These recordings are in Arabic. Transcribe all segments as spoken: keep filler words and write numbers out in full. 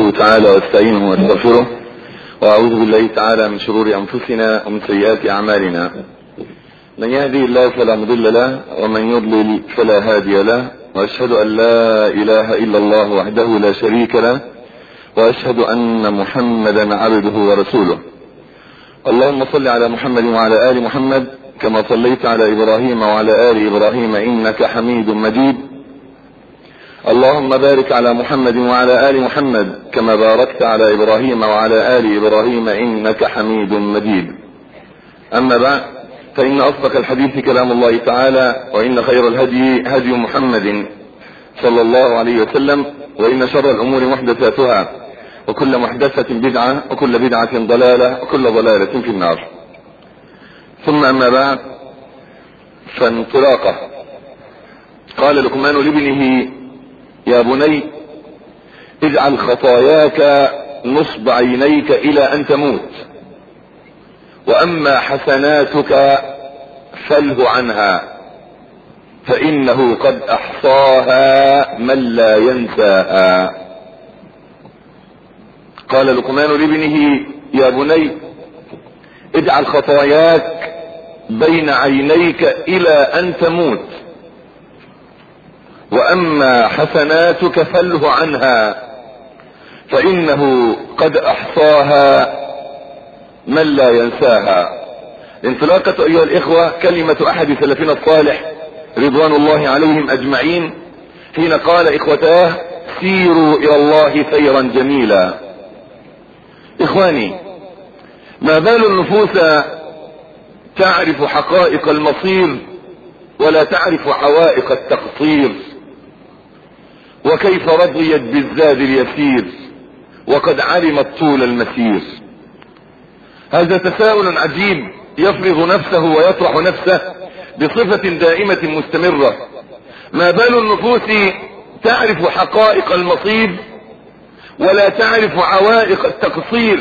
تعالى واستعينه واستغفره، واعوذ بالله تعالى من شرور انفسنا ومن سيئات اعمالنا. من يهدي الله فلا مضل له ومن يضلل فلا هادي له، واشهد ان لا اله الا الله وحده لا شريك له، واشهد ان محمدا عبده ورسوله. اللهم صل على محمد وعلى ال محمد كما صليت على ابراهيم وعلى ال ابراهيم انك حميد مجيد. اللهم بارك على محمد وعلى ال محمد كما باركت على ابراهيم وعلى ال ابراهيم انك حميد مجيد. اما بعد، فان اصدق الحديث كلام الله تعالى، وان خير الهدي هدي محمد صلى الله عليه وسلم، وان شر الامور محدثاتها، وكل محدثة بدعة، وكل بدعة ضلالة، وكل ضلالة في النار. ثم اما بعد، فانطلاقه. قال لقمان لابنه: يا بني اجعل خطاياك نصب عينيك الى ان تموت، واما حسناتك فله عنها، فانه قد احصاها من لا ينساها. قال لقمان لابنه: يا بني اجعل خطاياك بين عينيك الى ان تموت، واما حسناتك فله عنها، فانه قد احصاها من لا ينساها. انطلاقة ايها الاخوة كلمة احد سلفنا الصالح رضوان الله عليهم اجمعين، حين قال: اخوتاه سيروا الى الله سيرا جميلا. اخواني، ما بال النفوس تعرف حقائق المصير ولا تعرف عوائق التقصير، وكيف رضيت بالزاد اليسير وقد علمت طول المسير. هذا تساؤل عجيب يفرض نفسه ويطرح نفسه بصفة دائمة مستمرة. ما بال النفوس تعرف حقائق المصير ولا تعرف عوائق التقصير؟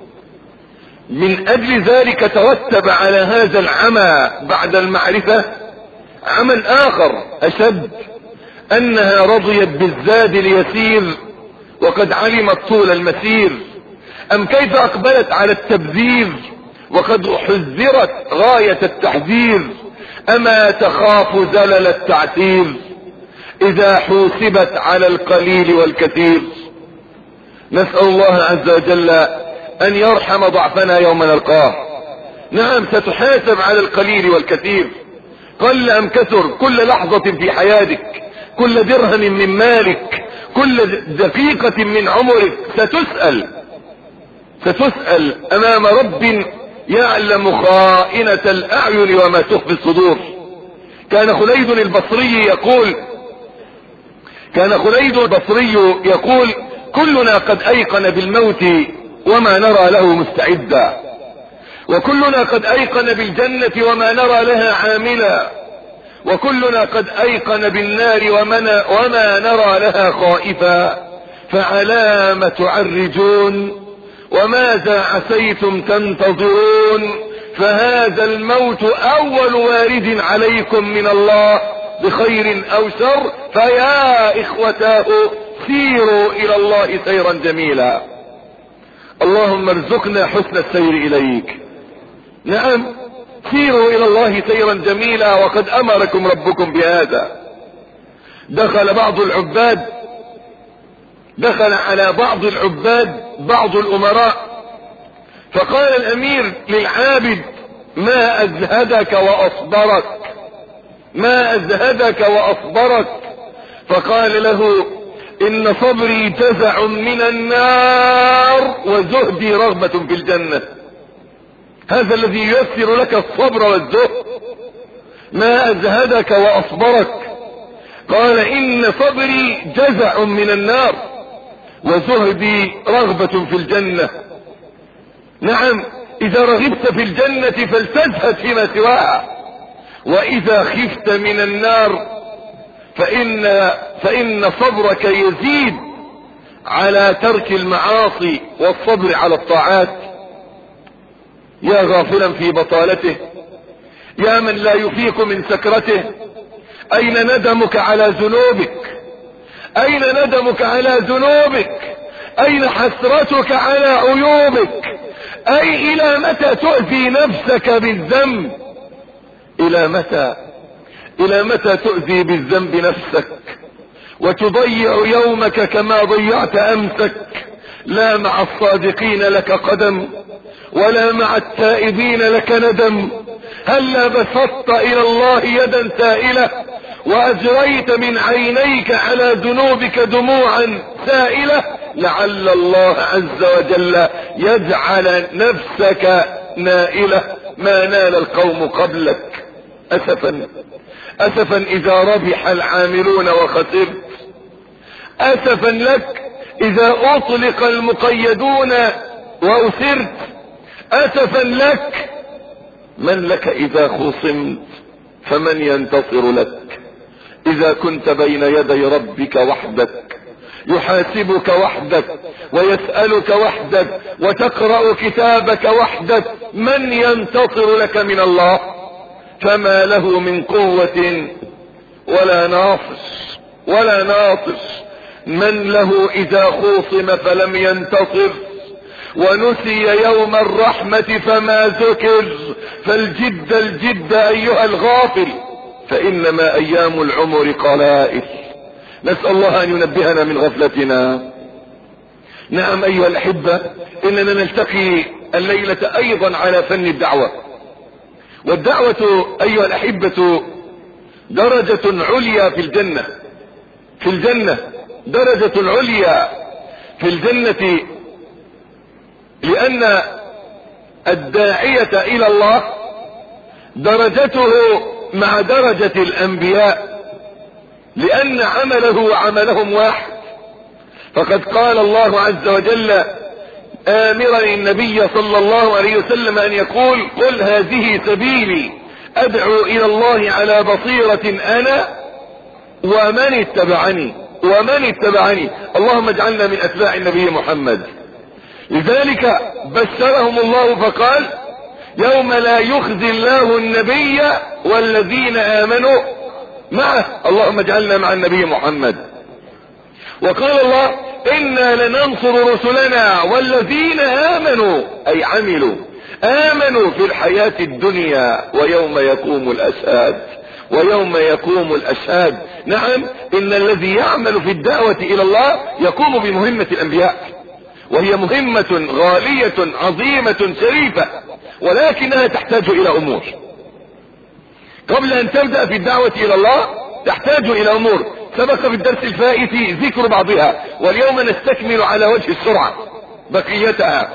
من اجل ذلك ترتب على هذا العمى بعد المعرفة عمى اخر اشد، انها رضيت بالزاد اليسير وقد علمت طول المسير. ام كيف اقبلت على التبذير وقد حذرت غاية التحذير؟ اما تخاف زلل التعثير اذا حوسبت على القليل والكثير؟ نسأل الله عز وجل ان يرحم ضعفنا يوم نلقاه. نعم، ستحاسب على القليل والكثير، قل ام كثر، كل لحظة في حياتك، كل درهم من مالك، كل دقيقة من عمرك ستسأل ستسأل امام رب يعلم خائنة الاعين وما تخفي الصدور. كان خليد البصري يقول كان خليد البصري يقول: كلنا قد ايقن بالموت وما نرى له مستعدا، وكلنا قد ايقن بالجنة وما نرى لها عاملا، وكلنا قد ايقن بالنار وما نرى لها خائفا، فعلام تعرجون وماذا عسيتم تنتظرون؟ فهذا الموت اول وارد عليكم من الله بخير او شر، فيا اخوتاه سيروا الى الله سيرا جميلا. اللهم ارزقنا حسن السير اليك. نعم، سيروا الى الله سيرا جميلا، وقد امركم ربكم بهذا. دخل بعض العباد دخل على بعض العباد بعض الامراء، فقال الامير للعابد: ما ازهدك واصبرك ما ازهدك واصبرك فقال له: ان صبري جزع من النار وزهدي رغبة في الجنة. هذا الذي ييسر لك الصبر والزهد. ما ازهدك واصبرك، قال: ان صبري جزع من النار وزهدي رغبة في الجنة. نعم، اذا رغبت في الجنة فلتزهد فيما سواها، واذا خفت من النار فإن, فإن صبرك يزيد على ترك المعاصي والصبر على الطاعات. يا غافلا في بطالته، يا من لا يفيق من سكرته، اين ندمك على ذنوبك؟ اين ندمك على ذنوبك؟ اين حسرتك على عيوبك؟ اي الى متى تؤذي نفسك بالذنب؟ الى متى الى متى تؤذي بالذنب نفسك وتضيع يومك كما ضيعت امسك؟ لا مع الصادقين لك قدم ولا مع التائبين لك ندم. هلا بسطت الى الله يدا سائلة واجريت من عينيك على ذنوبك دموعا سائلة، لعل الله عز وجل يجعل نفسك نائلة ما نال القوم قبلك. اسفا اسفا اذا ربح العاملون وخسرت، اسفا لك اذا اطلق المقيدون واسرت، اسفا لك من لك اذا خصمت، فمن ينتصر لك؟ اذا كنت بين يدي ربك وحدك يحاسبك وحدك ويسألك وحدك وتقرأ كتابك وحدك، من ينتصر لك من الله؟ فما له من قوة ولا ناصر ولا ناصر. من له اذا خوصم فلم ينتصر، ونسي يوم الرحمة فما ذكر. فالجد الجد ايها الغافل، فانما ايام العمر قلائل. نسأل الله ان ينبهنا من غفلتنا. نعم ايها الاحبة، اننا نلتقي الليلة ايضا على فن الدعوة. والدعوة ايها الاحبة درجة عليا في الجنة، في الجنة درجة عليا في الجنة، لان الداعية الى الله درجته مع درجة الانبياء، لان عمله وعملهم واحد. فقد قال الله عز وجل آمرا النبي صلى الله عليه وسلم ان يقول: قل هذه سبيلي ادعو الى الله على بصيرة انا ومن اتبعني ومن اتبعني. اللهم اجعلنا من اتباع النبي محمد. لذلك بشرهم الله فقال: يوم لا يخزي الله النبي والذين امنوا معه. اللهم اجعلنا مع النبي محمد. وقال الله: انا لننصر رسلنا والذين امنوا، اي عملوا امنوا في الحياة الدنيا ويوم يقوم الاشهاد ويوم يقوم الاشهاد. نعم، ان الذي يعمل في الدعوة الى الله يقوم بمهمة الانبياء، وهي مهمة غالية عظيمة شريفة، ولكنها تحتاج الى امور. قبل ان تبدأ في الدعوة الى الله تحتاج الى امور سبق في الدرس الفائت ذكر بعضها، واليوم نستكمل على وجه السرعة بقيتها،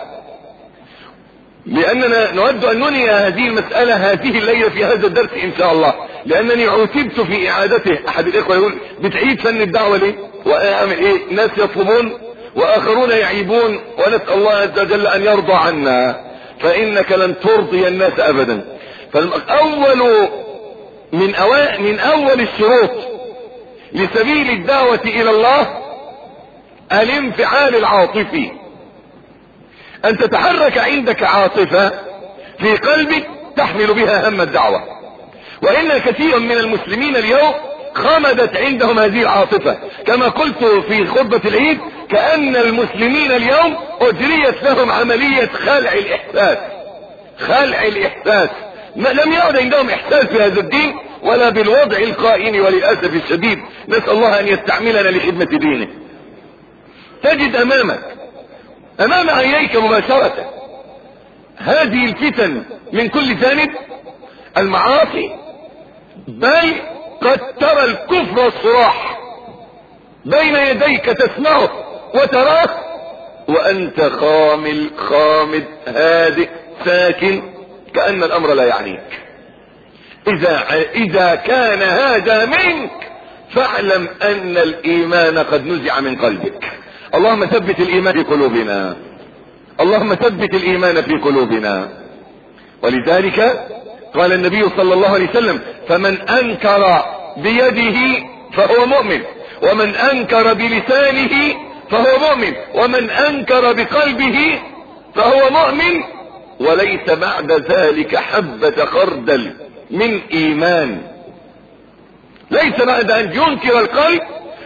لاننا نود ان ننهي هذه المسألة هذه الليلة في هذا الدرس ان شاء الله، لانني عوتبت في اعادته. احد الاخوة يقول: بتعيد فن الدعوة ليه؟ واعمل ايه؟ ناس يطلبون واخرون يعيبون، ونسأل الله عز وجل ان يرضى عنا، فانك لن ترضي الناس ابدا. فالاول من أول, من اول الشروط لسبيل الدعوة الى الله الانفعال العاطفي، ان تتحرك عندك عاطفة في قلبك تحمل بها هم الدعوة. وان كثيرا من المسلمين اليوم خمدت عندهم هذه العاطفة، كما قلت في خطبة العيد: كأن المسلمين اليوم اجريت لهم عملية خلع الاحساس، خلع الاحساس. ما لم يعد عندهم احساس بهذا الدين ولا بالوضع القائم، وللأسف الشديد نسأل الله ان يستعملنا لخدمة دينه. تجد امامك امام عينيك مباشرة هذه الفتن من كل جانب، المعاصي، بل قد ترى الكفر والصراح بين يديك، تسمعه وتراه وانت خامل خامد هادئ ساكن كأن الامر لا يعنيك. اذا اذا كان هذا منك فاعلم ان الايمان قد نزع من قلبك. اللهم ثبت الايمان في قلوبنا، اللهم ثبت الايمان في قلوبنا. ولذلك قال النبي صلى الله عليه وسلم: فمن انكر بيده فهو مؤمن، ومن انكر بلسانه فهو مؤمن، ومن انكر بقلبه فهو مؤمن، وليس بعد ذلك حبة خردل من ايمان. ليس بعد ان ينكر القلب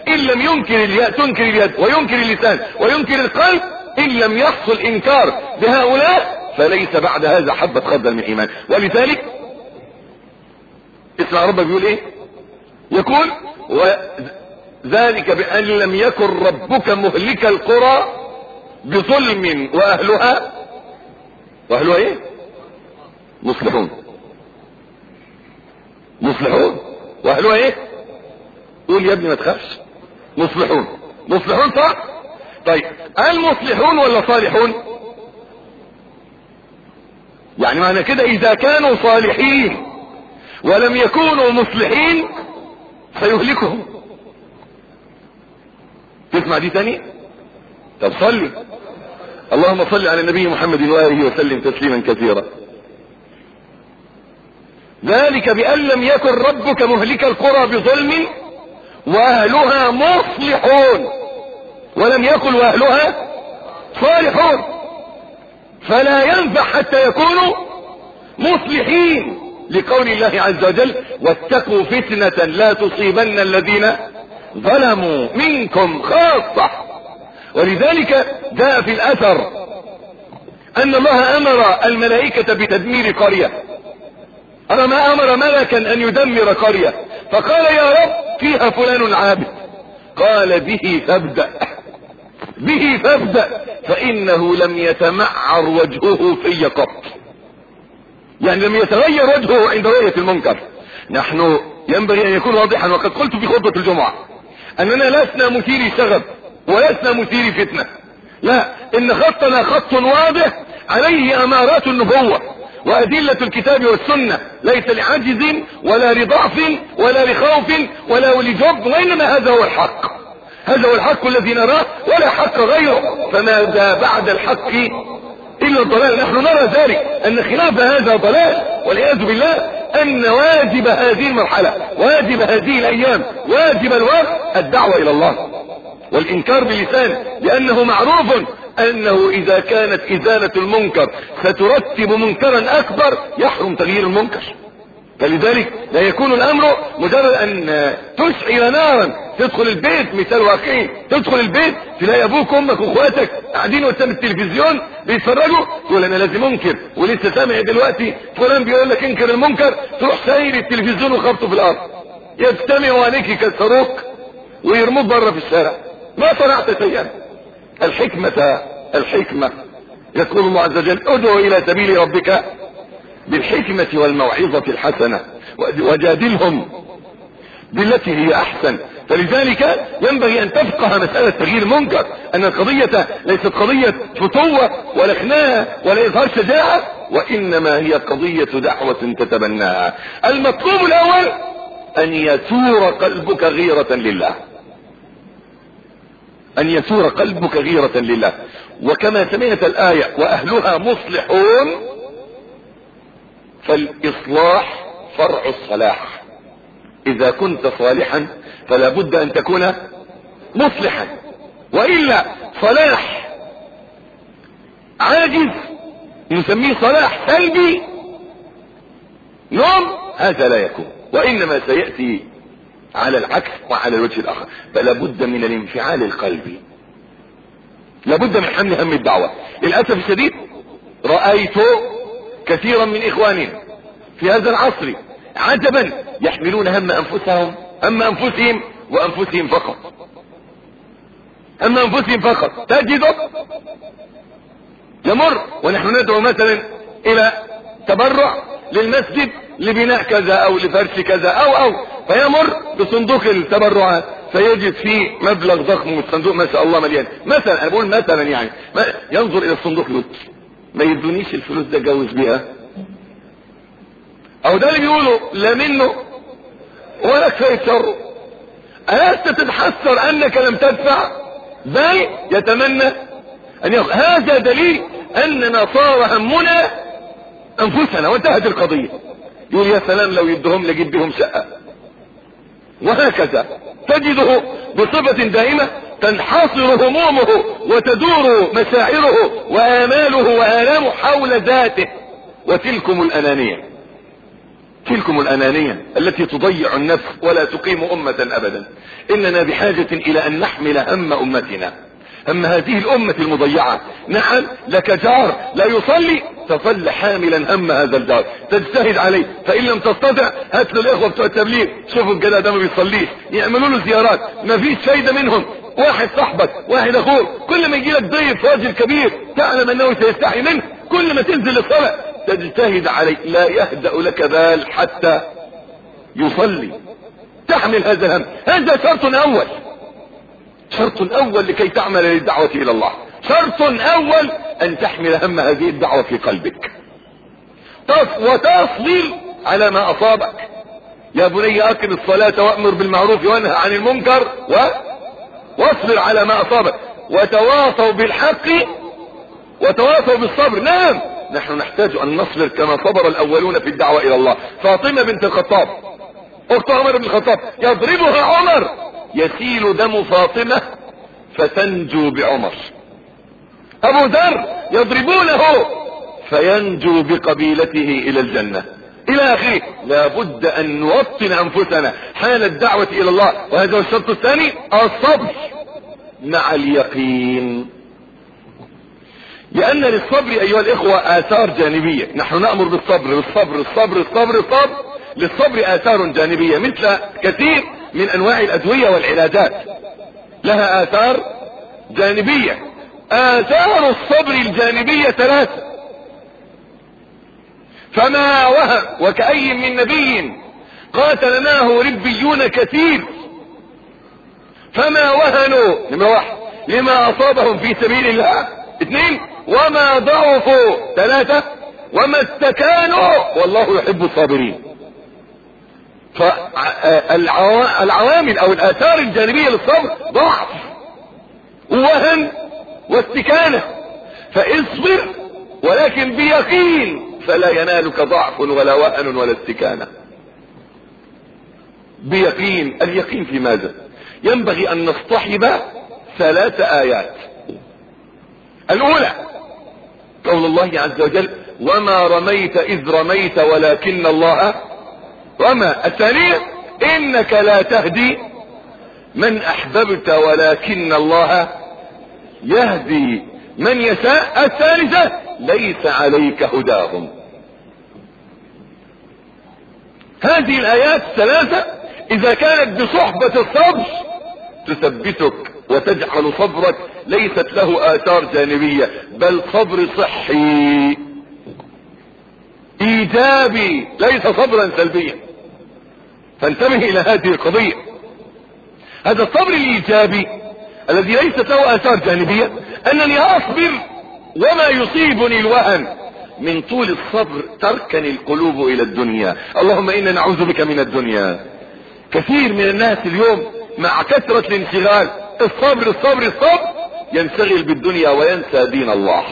ان لم ينكر اليد تنكر اليد وينكر اللسان وينكر القلب، ان لم يحصل انكار بهؤلاء فليس بعد هذا حبة خردل من ايمان. ولذلك اسمع ربك بيقول ايه؟ يقول وذلك بان لم يكن ربك مهلك القرى بظلم واهلها واهلها ايه؟ مصلحون. مصلحون واهلها ايه؟ قول يا ابني ما تخافش. مصلحون. مصلحون صح؟ طيب المصلحون ولا صالحون؟ يعني معنى كده اذا كانوا صالحين ولم يكونوا مصلحين سيهلكهم. تسمع دي تاني؟ طب صلي. اللهم صل على النبي محمد وآله وسلم تسليما كثيرا. ذلك بأن لم يكن ربك مهلك القرى بظلم واهلها مصلحون ولم يكن واهلها صالحون، فلا ينفع حتى يكونوا مصلحين، لقول الله عز وجل واتقوا فتنة لا تصيبن الذين ظلموا منكم خاصة. ولذلك جاء في الاثر ان الله امر الملائكة بتدمير قرية، انا ما امر ملكا ان يدمر قرية، فقال يا رب فيها فلان عابد، قال به فابدأ به فابدأ فانه لم يتمعر وجهه في قط، يعني لم يتغير وجهه عند رؤية المنكر. نحن ينبغي ان يكون واضحا، وقد قلت في خطبة الجمعة اننا لسنا مثيري شغب ولسنا مثيري فتنة، لا، ان خطنا خط واضح عليه امارات النبوة وادلة الكتاب والسنة، ليس لعجز ولا لضعف ولا لخوف ولا لجب، وانما هذا هو الحق، هذا هو الحق الذي نراه ولا حق غيره، فماذا بعد الحق الا الضلال. نحن نرى ذلك ان خلاف هذا ضلال والعياذ بالله، ان واجب هذه المرحلة واجب هذه الايام واجب الوقت الدعوة الى الله والانكار بلسان، لانه معروف انه اذا كانت ازالة المنكر سترتب منكرا اكبر يحرم تغيير المنكر. فلذلك لا يكون الامر مجرد ان تشعل نارا تدخل البيت، مثال واقعي، تدخل البيت تلاقي ابوك وامك واخواتك قاعدين قدام التلفزيون بيتفرجوا، تقول انا لازم انكر، ولسه سامع دلوقتي فلان بيقول لك انكر المنكر، تروح ساير التلفزيون وخبطه في الارض، يجتمعوا عليك يكسروك ويرموك بره في الشارع، ما صنعت شيئا. الحكمة الحكمة يقول الله عز وجل ادعو الى سبيل ربك بالحكمة والموعظة الحسنة وجادلهم بالتي هي احسن. فلذلك ينبغي ان تفقه مسألة تغيير المنكر، ان القضية ليست قضية فتوة ولا خناقة ولا اظهار شجاعة، وانما هي قضية دعوة تتبناها. المطلوب الاول ان يثور قلبك غيرة لله، ان يثور قلبك غيرة لله. وكما سمعت الآية واهلها مصلحون، فالاصلاح فرع الصلاح، اذا كنت صالحا فلا بد ان تكون مصلحا، وإلا صلاح عاجز نسميه صلاح سلبي نوم، هذا لا يكون، وانما سيأتي على العكس وعلى الوجه الاخر. فلا بد من الانفعال القلبي، لا بد من حمل هم الدعوة. للأسف الشديد رأيت كثيرا من اخواننا في هذا العصر عجبا يحملون هم انفسهم هم انفسهم وانفسهم فقط، هم انفسهم فقط. تجده يمر ونحن ندعو مثلا الى تبرع للمسجد لبناء كذا او لفرش كذا او او فيمر بصندوق التبرعات فيجد فيه مبلغ ضخم، والصندوق ما شاء الله مليان، مثلا انا بقول مثلا يعني ما ينظر الى الصندوق يقول ما يدونيش الفلوس ده جوز بيها، او ده اللي بيقولوا لا منه ولا كفايه شره. ألست تتحسر انك لم تدفع؟ بل يتمنى ان يأخذ. هذا دليل اننا صار همنا انفسنا وانتهت القضية. يقول يا سلام لو يدهم لجيب بهم شقة، وهكذا تجده بصفة دائمة تنحصر همومه وتدور مشاعره وآماله وآلامه حول ذاته. وتلكم الأنانية، تلكم الأنانية التي تضيع النفس ولا تقيم أمة أبدا. اننا بحاجة الى ان نحمل هم امتنا، هم هذه الامة المضيعة. نعم لك جار لا يصلي، تظل حاملا هم هذا الجار، تجتهد عليه، فان لم تستطع هات له الاخوة بتوع التبليغ، شوفوا الجدع ده ما بيصليش، يعملوا له زيارات، ما فيش فايدة منهم. واحد صاحبك، واحد اخوك، كل ما يجي لك ضيف راجل كبير تعلم انه سيستحي منه، كل ما تنزل للصلاة تجتهد عليه، لا يهدأ لك بال حتى يصلي، تحمل هذا الهم. هذا شرط اول، شرط اول لكي تعمل للدعوة الى الله. شرط اول ان تحمل هم هذه الدعوة في قلبك وتصبر على ما اصابك. يا بني اقم الصلاة وامر بالمعروف وانهى عن المنكر و... واصبر على ما اصابك وتواصوا بالحق وتواصوا بالصبر. نعم نحن نحتاج ان نصبر كما صبر الاولون في الدعوة الى الله. فاطمة بنت الخطاب اخت عمر بن الخطاب يضربها عمر، يسيل دم فاطمة فتنجو بعمر. ابو ذر يضربونه فينجو بقبيلته الى الجنة الى اخره. لابد ان نوطن انفسنا حال الدعوة الى الله. وهذا هو الشرط الثاني، الصبر مع اليقين. لان للصبر ايها الاخوة اثار جانبية. نحن نأمر بالصبر بالصبر الصبر الصبر الصبر. للصبر اثار جانبية مثل كثير من انواع الادوية والعلاجات، لها اثار جانبية. اثار الصبر الجانبية ثلاثة. فما وهن وكأي من نبي قاتل معه ربيون كثير فما وهنوا لما واحد لما اصابهم في سبيل الله. اثنين وما ضعفوا. ثلاثة وما استكانوا والله يحب الصابرين. فالعوامل او الاثار الجانبية للصبر ضعف ووهن واستكانة. فاصبر ولكن بيقين فلا ينالك ضعف ولا وهن ولا استكانة. بيقين. اليقين في ماذا؟ ينبغي ان نصطحب ثلاث ايات. الاولى قول الله عز وجل وما رميت اذ رميت ولكن الله رمى. الثانية انك لا تهدي من احببت ولكن الله يهدي من يشاء. الثالثة ليس عليك هداهم. هذه الايات الثلاثة اذا كانت بصحبة الصبر تثبتك وتجعل صبرك ليست له اثار جانبية بل صبر صحي ايجابي ليس صبرا سلبيا. فانتبه الى هذه القضية. هذا الصبر الايجابي الذي ليست له اثار جانبية انني اصبر وما يصيبني الوهن. من طول الصبر تركن القلوب الى الدنيا. اللهم انا نعوذ بك من الدنيا. كثير من الناس اليوم مع كثرة الانشغال الصبر الصبر الصبر ينشغل بالدنيا وينسى دين الله.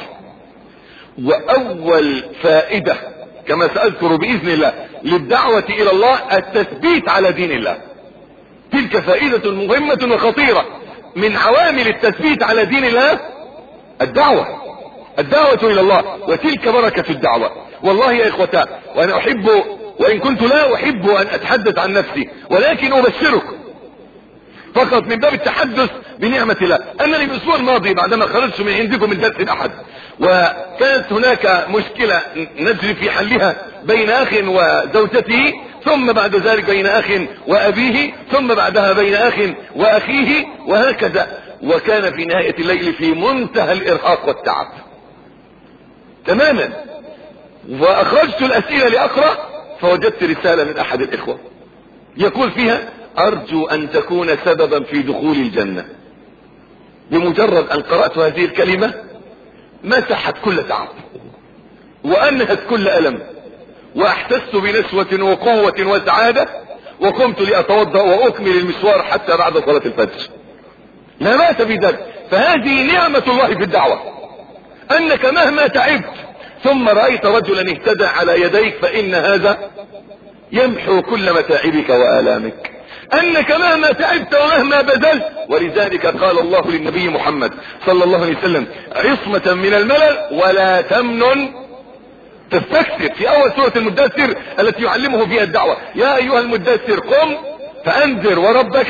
واول فائدة كما سأذكر باذن الله للدعوة الى الله التثبيت على دين الله. تلك فائدة مهمة وخطيرة. من عوامل التثبيت على دين الله الدعوة الدعوة الى الله. وتلك بركة الدعوة. والله يا اخوتان وانا احب وان كنت لا احب ان اتحدث عن نفسي ولكن ابشركم فقط من باب التحدث بنعمة الله انني الاسبوع الماضي بعدما خرجت من عندكم من درس الاحد وكانت هناك مشكلة نجري في حلها بين اخ وزوجته ثم بعد ذلك بين اخ وابيه ثم بعدها بين اخ واخيه وهكذا. وكان في نهاية الليل في منتهى الارهاق والتعب تماما. واخرجت الاسئلة لاقرأ فوجدت رسالة من احد الاخوة يقول فيها ارجو ان تكون سببا في دخول الجنة. بمجرد ان قرأت هذه الكلمة مسحت كل تعب وانهت كل الم واحسست بنشوة وقوة وسعادة وقمت لاتوضأ واكمل المشوار حتى بعد صلاة الفجر. لا مات بذلك. فهذه نعمة الله في الدعوة انك مهما تعبت ثم رأيت رجلا اهتدى على يديك فان هذا يمحو كل متاعبك وآلامك. انك مهما تعبت ومهما بذلت. ولذلك قال الله للنبي محمد صلى الله عليه وسلم عصمة من الملل ولا تمنن تستكثر في اول سورة المدثر التي يعلمه فيها الدعوة. يا ايها المدثر قم فانذر وربك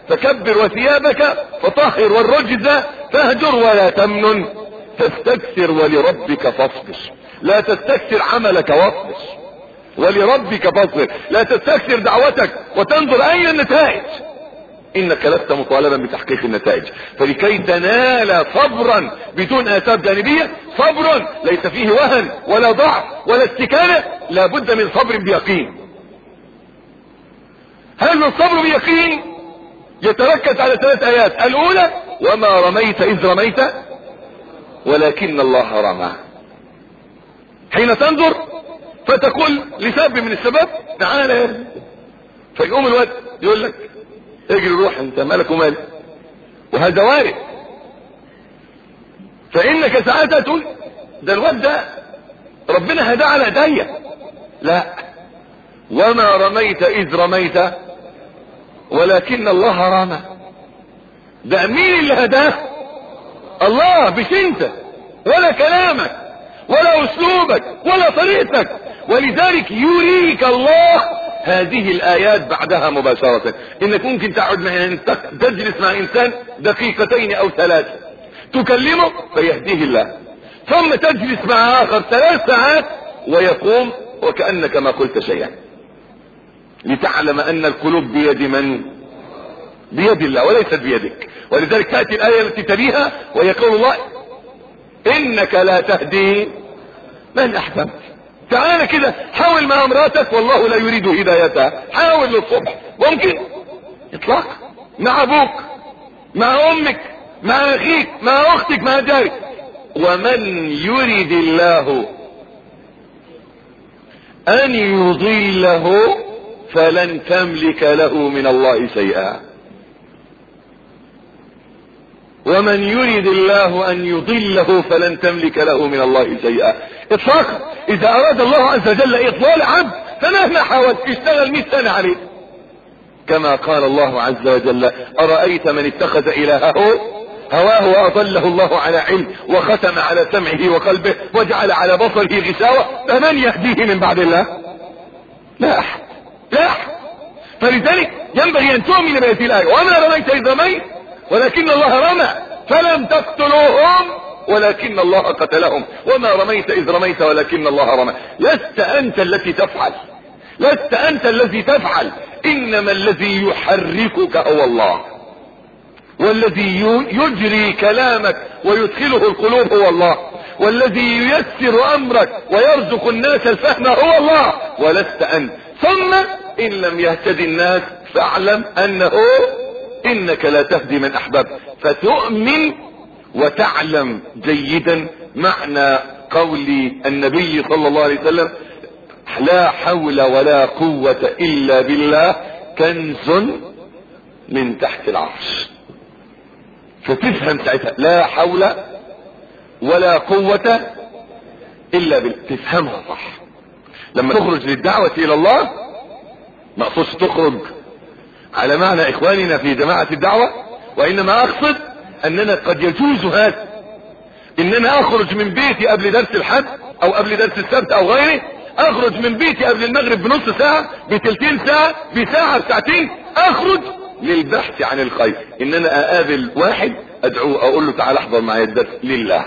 فكبر وثيابك فطهر والرجز فاهجر ولا تمنن تستكثر ولربك فاصبر. لا تستكثر عملك واصبر ولربك فاصبر. لا تستكثر دعوتك وتنظر اين النتائج، انك لست مطالبا بتحقيق النتائج. فلكي تنال صبرا بدون اثار جانبية، صبر ليس فيه وهن ولا ضعف ولا استكانة، لابد من صبر بيقين. هذا الصبر بيقين يتركز على ثلاث ايات. الاولى وما رميت اذ رميت ولكن الله رمى. حين تنظر فتقول لسبب من السبب تعالى، فيقوم الواد يقول لك اجري روح انت مالك ومالك، وهذا وارد. فانك ساعتها تقول ده الواد ده ربنا هداه على ايديا. لا، وما رميت اذ رميت ولكن الله رمى. ده مين اللي هداه؟ الله، مش انت ولا كلامك ولا اسلوبك ولا طريقتك. ولذلك يريك الله هذه الايات بعدها مباشرة. انك ممكن تقعد مع تجلس مع انسان دقيقتين او ثلاثة تكلمه فيهديه الله، ثم تجلس مع اخر ثلاث ساعات ويقوم وكأنك ما قلت شيئا، لتعلم ان القلوب بيد من؟ بيد الله وليست بيدك. ولذلك تأتي الآية التي تليها وهي قول الله انك لا تهدي من احببت. تعال كده حاول مع امراتك والله لا يريد هدايتها، حاول للصبح ممكن اطلاق، مع ابوك مع امك مع اخيك مع اختك مع جارك. ومن يريد الله ان يضله فلن تملك له من الله شيئا. ومن يريد الله ان يضله فلن تملك له من الله شيئا. اطلاقا. اذا اراد الله عز وجل اضلال عبد فمهما حاولت اشتغل مئة سنة عليه. كما قال الله عز وجل ارايت من اتخذ الهه هواه واضله الله على علم وختم على سمعه وقلبه وجعل على بصره غشاوة فمن يهديه من بعد الله؟ لا احد، لا احد. فلذلك ينبغي ان تؤمن بهذه الايه. وما رميت اذ رميت ولكن الله رمى فلم تقتلوهم ولكن الله قتلهم. وما رميت اذ رميت ولكن الله رمى. لست انت التي تفعل، لست انت الذي تفعل، انما الذي يحركك هو الله، والذي يجري كلامك ويدخله القلوب هو الله، والذي ييسر امرك ويرزق الناس الفهم هو الله ولست انت. ثم ان لم يهتدي الناس فاعلم انه انك لا تهدي من احببت. فتؤمن وتعلم جيدا معنى قول النبي صلى الله عليه وسلم لا حول ولا قوة الا بالله كنز من تحت العرش. فتفهم ساعتها لا حول ولا قوة الا بالله، تفهمها صح. لما تخرج للدعوة الى الله ما اقصدش تخرج على معنى اخواننا في جماعة الدعوة، وانما اقصد اننا قد يجوز هذا، اننا اخرج من بيتي قبل درس الحد او قبل درس السبت او غيره، اخرج من بيتي قبل المغرب بنص ساعة بتلتين ساعة بساعة بساعتين، اخرج للبحث عن الخير. ان انا اقابل واحد ادعوه اقول له تعال احضر معي الدرس لله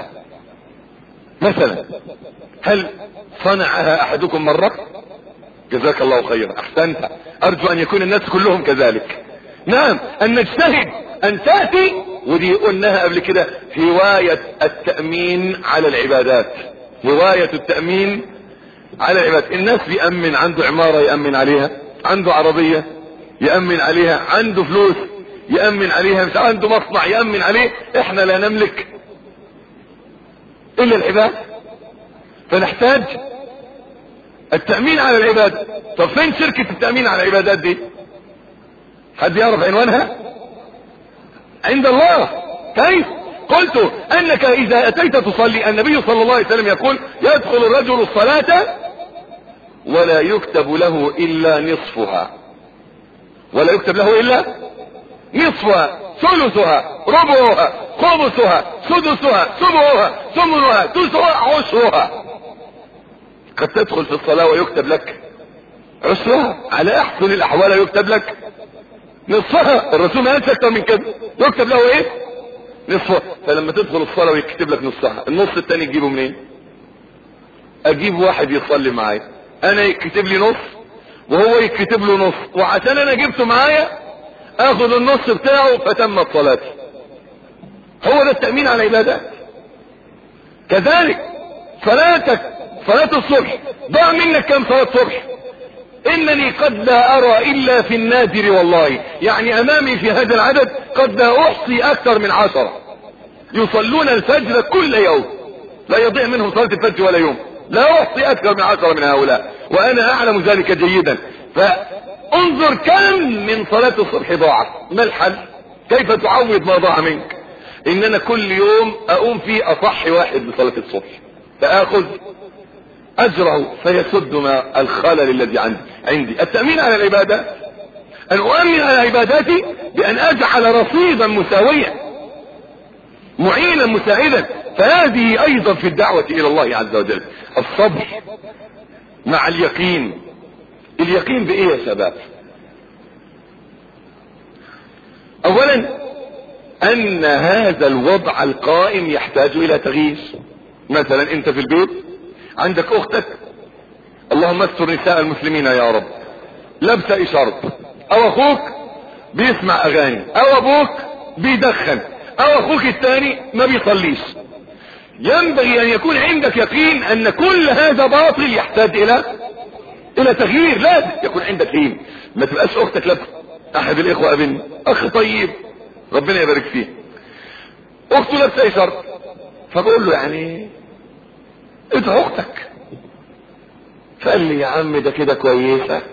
مثلا. هل صنعها احدكم مرة؟ جزاك الله خيرا، احسنت. ارجو ان يكون الناس كلهم كذلك. نعم، ان نجتهد ان تأتي، ودي قلناها قبل كده، هواية التأمين على العبادات، هواية التأمين على العبادات. الناس بيأمن، عنده عمارة يأمن عليها، عنده عربية يأمن عليها، عنده فلوس يأمن عليها، مش عنده مصنع يأمن عليه. احنا لا نملك الا العباد، فنحتاج التأمين على العباد. طب فين شركة التأمين على العبادات دي؟ حد يعرف عنوانها؟ عند الله. كيف؟ قلت انك اذا اتيت تصلي، النبي صلى الله عليه وسلم يقول يدخل الرجل الصلاة ولا يكتب له الا نصفها، ولا يكتب له الا نصفها، ثلثها، ربعها، خمسها، سدسها، سبعها، ثمنها، تسعها، عشرها. قد تدخل في الصلاة ويكتب لك عشرها، على احسن الاحوال يكتب لك نصفها. الرسول ما قالش اكتر من كده، يكتب له ايه؟ نصفها. فلما تدخل الصلاة ويكتب لك نصها، النص التاني تجيبه منين؟ اجيب واحد يصلي معايا، انا يكتب لي نص وهو يكتب له نص، وعشان انا جبته معايا اخذ النص بتاعه فتمت صلاتي. هو ده التأمين على العبادات. كذلك صلاتك، صلاة الصبح، ضاع منك كم صلاة صبح؟ انني قد لا ارى الا في النادر والله، يعني امامي في هذا العدد قد لا احصي اكثر من عشرة يصلون الفجر كل يوم، لا يضيع منهم صلاة الفجر ولا يوم، لا احصي اكثر من عشرة من هؤلاء، وانا اعلم ذلك جيدا. فانظر كم من صلاة الصبح ضاعت. ما الحل؟ كيف تعوض ما ضاع منك؟ ان انا كل يوم اقوم فيه اصحي واحد بصلاة الصبح فاخذ اجره فيسد ما الخلل الذي عندي. عندي التأمين على العبادات، ان اؤمن على عباداتي بان اجعل رصيدا مساويا معينا مساعدا. فهذه ايضا في الدعوة الى الله عز وجل الصبر مع اليقين. اليقين بايه يا شباب؟ اولا ان هذا الوضع القائم يحتاج الى تغيير. مثلا انت في البيت عندك اختك، اللهم استر نساء المسلمين يا رب، لابسه اشارب، او اخوك بيسمع اغاني، او ابوك بيدخن، او اخوك الثاني ما بيصليش. ينبغي ان يكون عندك يقين ان كل هذا باطل يحتاج الى الى تغيير. لازم يكون عندك يقين. ما تبقاش اختك لابسه، احد الاخوه قابلني اخ طيب ربنا يبارك فيه، اخته لابسه اشارب، فبقول له يعني ادعو اختك. فقال لي يا عم ده كده كويسه.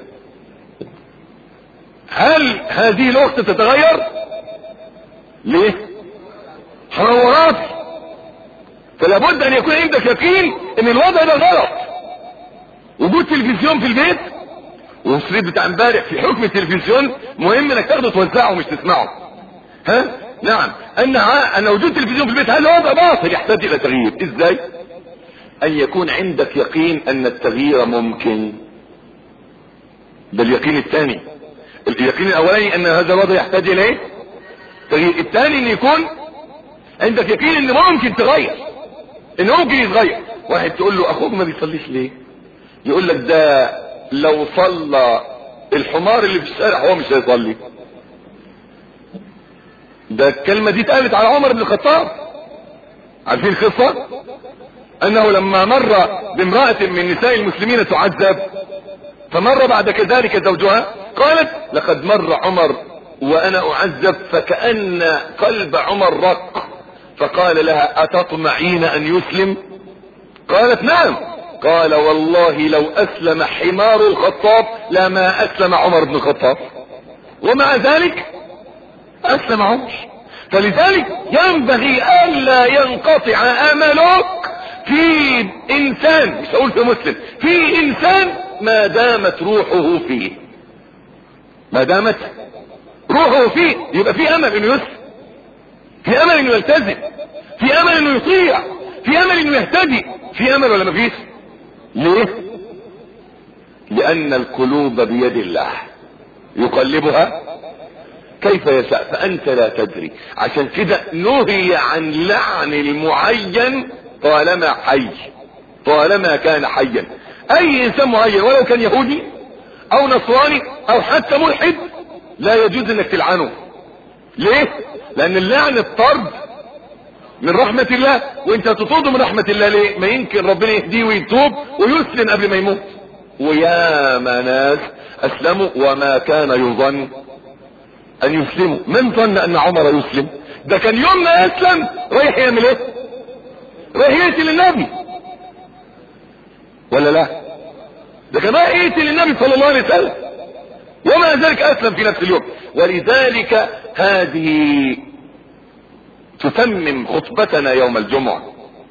هل هذه الاخت تتغير؟ ليه؟ حرورات. فلا بد ان يكون عندك يقين ان الوضع ده غلط. وجود تلفزيون في البيت، والشريط بتاع امبارح في حكم التلفزيون مهم انك تاخده توزعه مش تسمعه. ها؟ نعم. ان ان وجود تلفزيون في البيت هل وضع باطل يحتاج الى تغيير. ازاي؟ ان يكون عندك يقين ان التغيير ممكن. ده اليقين الثاني. اليقين الاولاني ان هذا الوضع يحتاج الى ايه؟ تغيير. الثاني ان يكون عندك يقين ان ممكن تغير، ان ممكن يتغير. واحد تقول له اخوك ما بيصليش ليه؟ يقول لك ده لو صلى الحمار اللي في الشارع هو مش هيصلي. ده الكلمة دي اتقالت على عمر بن الخطاب. عارفين القصة؟ انه لما مر بامرأة من نساء المسلمين تعذب، فمر بعد كذلك زوجها، قالت لقد مر عمر وانا اعذب فكأن قلب عمر رق، فقال لها اتطمعين ان يسلم؟ قالت نعم. قال والله لو اسلم حمار الخطاب لما اسلم عمر بن الخطاب، ومع ذلك اسلم عمر. فلذلك ينبغي الا ينقطع املك في انسان، مش هقول في مسلم، في انسان ما دامت روحه فيه. ما دامت روحه فيه يبقى في امل انه يسلم، في امل انه يلتزم، في امل انه يطيع، في امل انه يهتدي. في امل ولا مفيش؟ ليه؟ لان القلوب بيد الله يقلبها كيف يشاء، فانت لا تدري. عشان كده نهي عن لعن المعين طالما حي، طالما كان حيا. اي انسان معين ولو كان يهودي او نصراني او حتى ملحد لا يجوز انك تلعنه. ليه؟ لان اللعن الطرد من رحمة الله، وانت تطرده من رحمة الله. ليه؟ ما يمكن ربنا يهديه ويتوب ويسلم قبل ما يموت. ويا ما ناس اسلموا وما كان يظن ان يسلموا. من ظن ان عمر يسلم؟ ده كان يوم ما اسلم رايح يعمل ايه؟ رايح يقتل النبي ولا لا؟ ده كان رايح يقتل النبي صلى الله عليه وسلم، ومع ذلك اسلم في نفس اليوم. ولذلك هذه تتمم خطبتنا يوم الجمعة،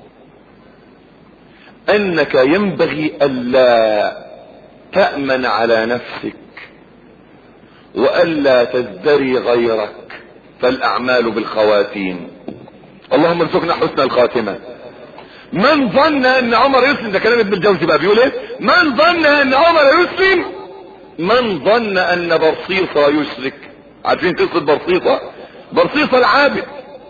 انك ينبغي الا تأمن على نفسك والا تزدري غيرك، فالاعمال بالخواتيم. اللهم ارزقنا حسن الخاتمة. من ظن ان عمر يسلم، ده كلام ابن الجوزي بقى بيقول ايه؟ من ظن ان عمر يسلم من ظن ان برصيصة يشرك. عارفين قصة برصيصة؟ برصيصة العابد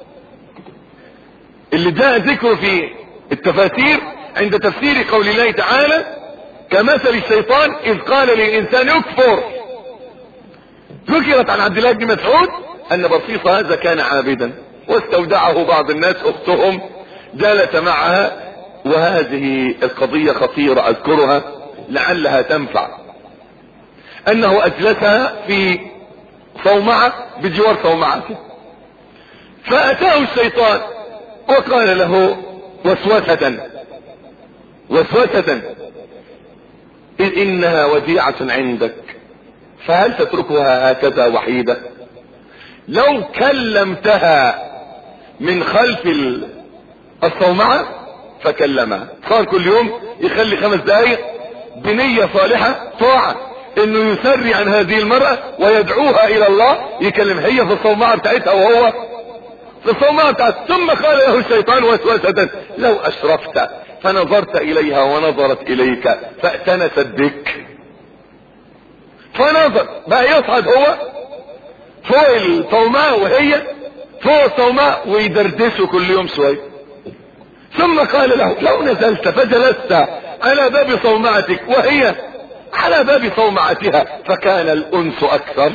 اللي جاء ذكره في التفاسير عند تفسير قول الله تعالى كمثل الشيطان اذ قال للانسان اكفر. ذكرت عن عبد الله بن مسعود ان برصيصة هذا كان عابدا واستودعه بعض الناس، اختهم جلس معها، وهذه القضية خطيرة اذكرها لعلها تنفع. انه اجلسها في صومعة بجوار صومعته، فاتاه الشيطان وقال له وسوسة وسوسة إذ إنها وديعة عندك فهل تتركها هكذا وحيدة؟ لو كلمتها من خلف الصومعة فكلمها. صار كل يوم يخلي خمس دقائق بنية صالحة طاعة انه يسري عن هذه المرأة ويدعوها الى الله، يكلم هي في الصومعة بتاعتها وهو في الصومعة بتاعتها. ثم قال له الشيطان وسوسة لو اشرفت فنظرت اليها ونظرت اليك فأتنست بك. فنظر بقى يصعد هو فوق الصومعة وهي فوق الصومعة ويدردسوا كل يوم شوية. ثم قال له لو نزلت فجلست على باب صومعتك وهي على باب صومعتها فكان الانس اكثر.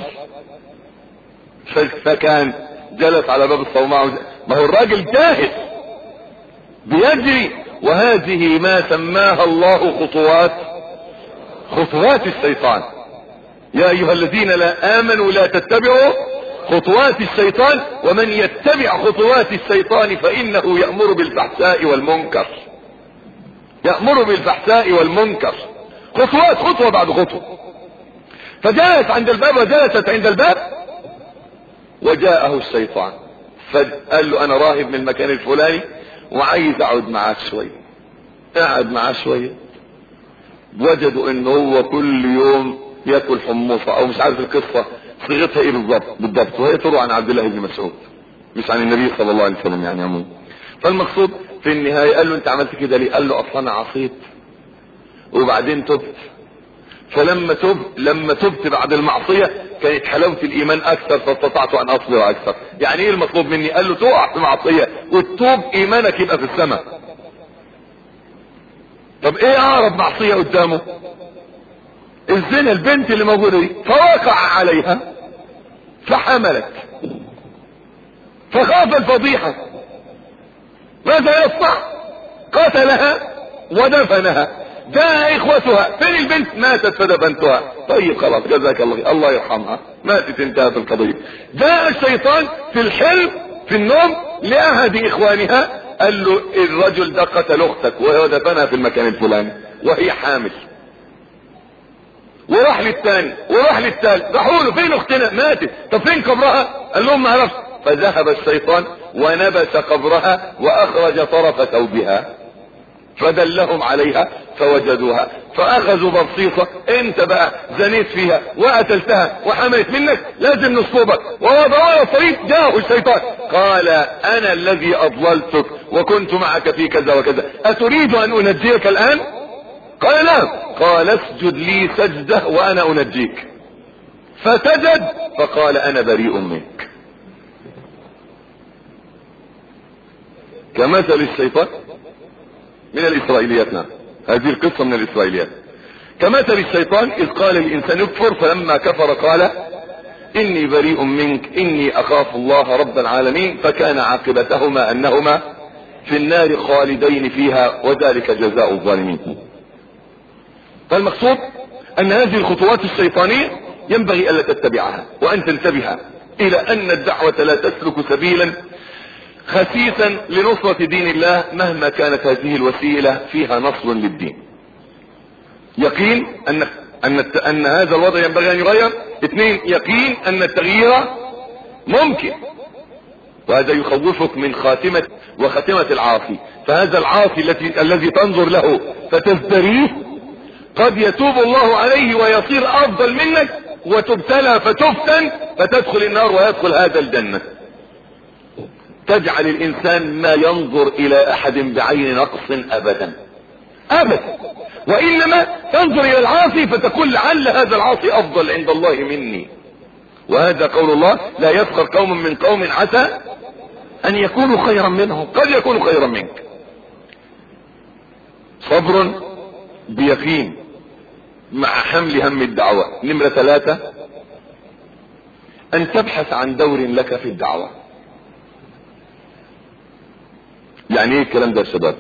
فكان جلس على باب الصومعة، ما هو الراجل جاهز بيجري، وهذه ما سماها الله خطوات خطوات الشيطان. يا ايها الذين لا امنوا لا تتبعوا خطوات الشيطان ومن يتبع خطوات الشيطان فانه يأمر بالفحشاء والمنكر. يأمر بالفحشاء والمنكر، خطوات خطوة بعد خطوة. فجلس عند الباب وجلست عند الباب وجاءه الشيطان فقال له انا راهب من المكان الفلاني وعايز اقعد معاك شوية. قعد معاه شوية، وجدوا انه هو كل يوم ياكل حمصة او مش عارف القصة صيغتها ايه بالضبط بالضبط وهي تروى عن عبد الله بن مسعود مش عن النبي صلى الله عليه وسلم يعني عموما. فالمقصود في النهاية قال له انت عملت كده ليه؟ قال له اصلا انا عصيت وبعدين تبت، فلما تبت لما تبت بعد المعصية كانت حلاوة الايمان اكثر فاستطعت ان اصبر اكثر. يعني ايه المطلوب مني؟ قال له تقع في معصية وتتوب ايمانك يبقى في السماء. طب ايه اعرض معصية قدامه؟ الزنا، البنت اللي موجودة دي، فوقع عليها فحملت فخاف الفضيحة، ماذا يصنع؟ قتلها ودفنها. جاء اخوتها، فين البنت؟ ماتت فدفنتها. طيب خلاص جزاك الله، الله يرحمها، ماتت انتهت القضية. جاء الشيطان في الحلم في النوم لأحد اخوانها قال له الرجل ده قتل اختك وهو دفنها في المكان الفلاني وهي حامل. وراح للثاني وراح للثالث، راحوا له فين اختنا؟ ماتت. طب فين قبرها؟ قال لهم ما عرفت. فذهب الشيطان ونبش قبرها واخرج طرف ثوبها فدلهم عليها فوجدوها فاخذوا برصيصة. انت بقى زنيت فيها وقتلتها وحملت منك لازم نصوبك. ووضعوا الطريق جاءه الشيطان قال انا الذي اضللتك وكنت معك في كذا وكذا، اتريد ان انجيك الان؟ قال نعم. قال اسجد لي سجدة وانا انجيك. فسجد فقال انا بريء منك. كمثل الشيطان من الاسرائيليات. نعم هذه القصة من الاسرائيليات. كمثل الشيطان اذ قال الانسان اكفر فلما كفر قال اني بريء منك اني اخاف الله رب العالمين فكان عاقبتهما انهما في النار خالدين فيها وذلك جزاء الظالمين. فالمقصود ان هذه الخطوات الشيطانية ينبغي الا تتبعها وان تنتبه الى ان الدعوة لا تسلك سبيلا خسيسا لنصرة دين الله مهما كانت هذه الوسيلة فيها نصر للدين. يقين ان ان ان هذا الوضع ينبغي ان يغير. اثنين، يقين ان التغيير ممكن، وهذا يخوفك من خاتمة وخاتمة العاصي. فهذا العاصي الذي الذي تنظر له فتزدريه قد يتوب الله عليه ويصير افضل منك وتبتلى فتفتن فتدخل النار ويدخل هذا الجنة. تجعل الانسان ما ينظر الى احد بعين نقص ابدا ابدا، وانما تنظر الى العاصي فتقول لعل هذا العاصي افضل عند الله مني. وهذا قول الله: لا يسخر قوم من قوم عسى ان يكونوا خيرا منهم. قد يكونوا خيرا منك. صبر بيقين مع حمل هم الدعوة. نمرة ثلاثة: ان تبحث عن دور لك في الدعوة. يعني ايه الكلام ده يا شباب؟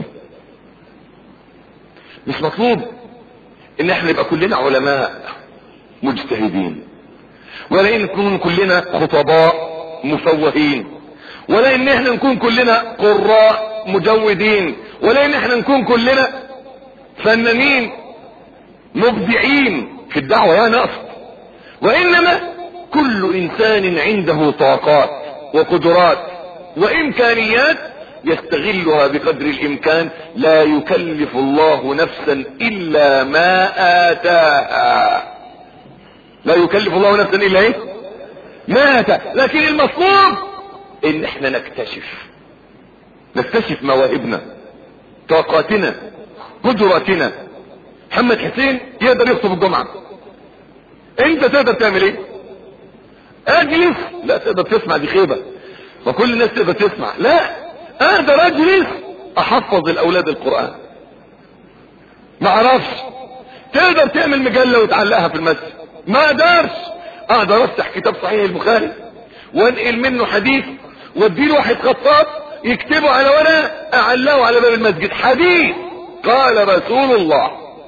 مش مطلوب ان احنا نبقى كلنا علماء مجتهدين، ولا ان نكون كلنا خطباء مفوهين، ولا ان احنا نكون كلنا قراء مجودين، ولا ان احنا نكون كلنا فنانين مبدعين في الدعوة. يعني اقصد وانما كل انسان عنده طاقات وقدرات وامكانيات يستغلها بقدر الامكان. لا يكلف الله نفسا الا ما اتاها. لا يكلف الله نفسا الا ايه؟ ما اتاها. لكن المطلوب ان احنا نكتشف نكتشف مواهبنا، طاقاتنا، قدراتنا. محمد حسين يقدر يخطب الجمعة، انت تقدر تعمل ايه؟ اجلس؟ لا تقدر تسمع، دي خيبة. وكل الناس تقدر تسمع. لا، اقدر اجلس احفظ الاولاد القرآن. ما اعرفش. تقدر تعمل مجلة وتعلقها في المسجد؟ ما اقدرش. اقدر افتح كتاب صحيح البخاري وانقل منه حديث واديله واحد خطاط يكتبه على ورقة اعلقه على باب المسجد، حديث قال رسول الله.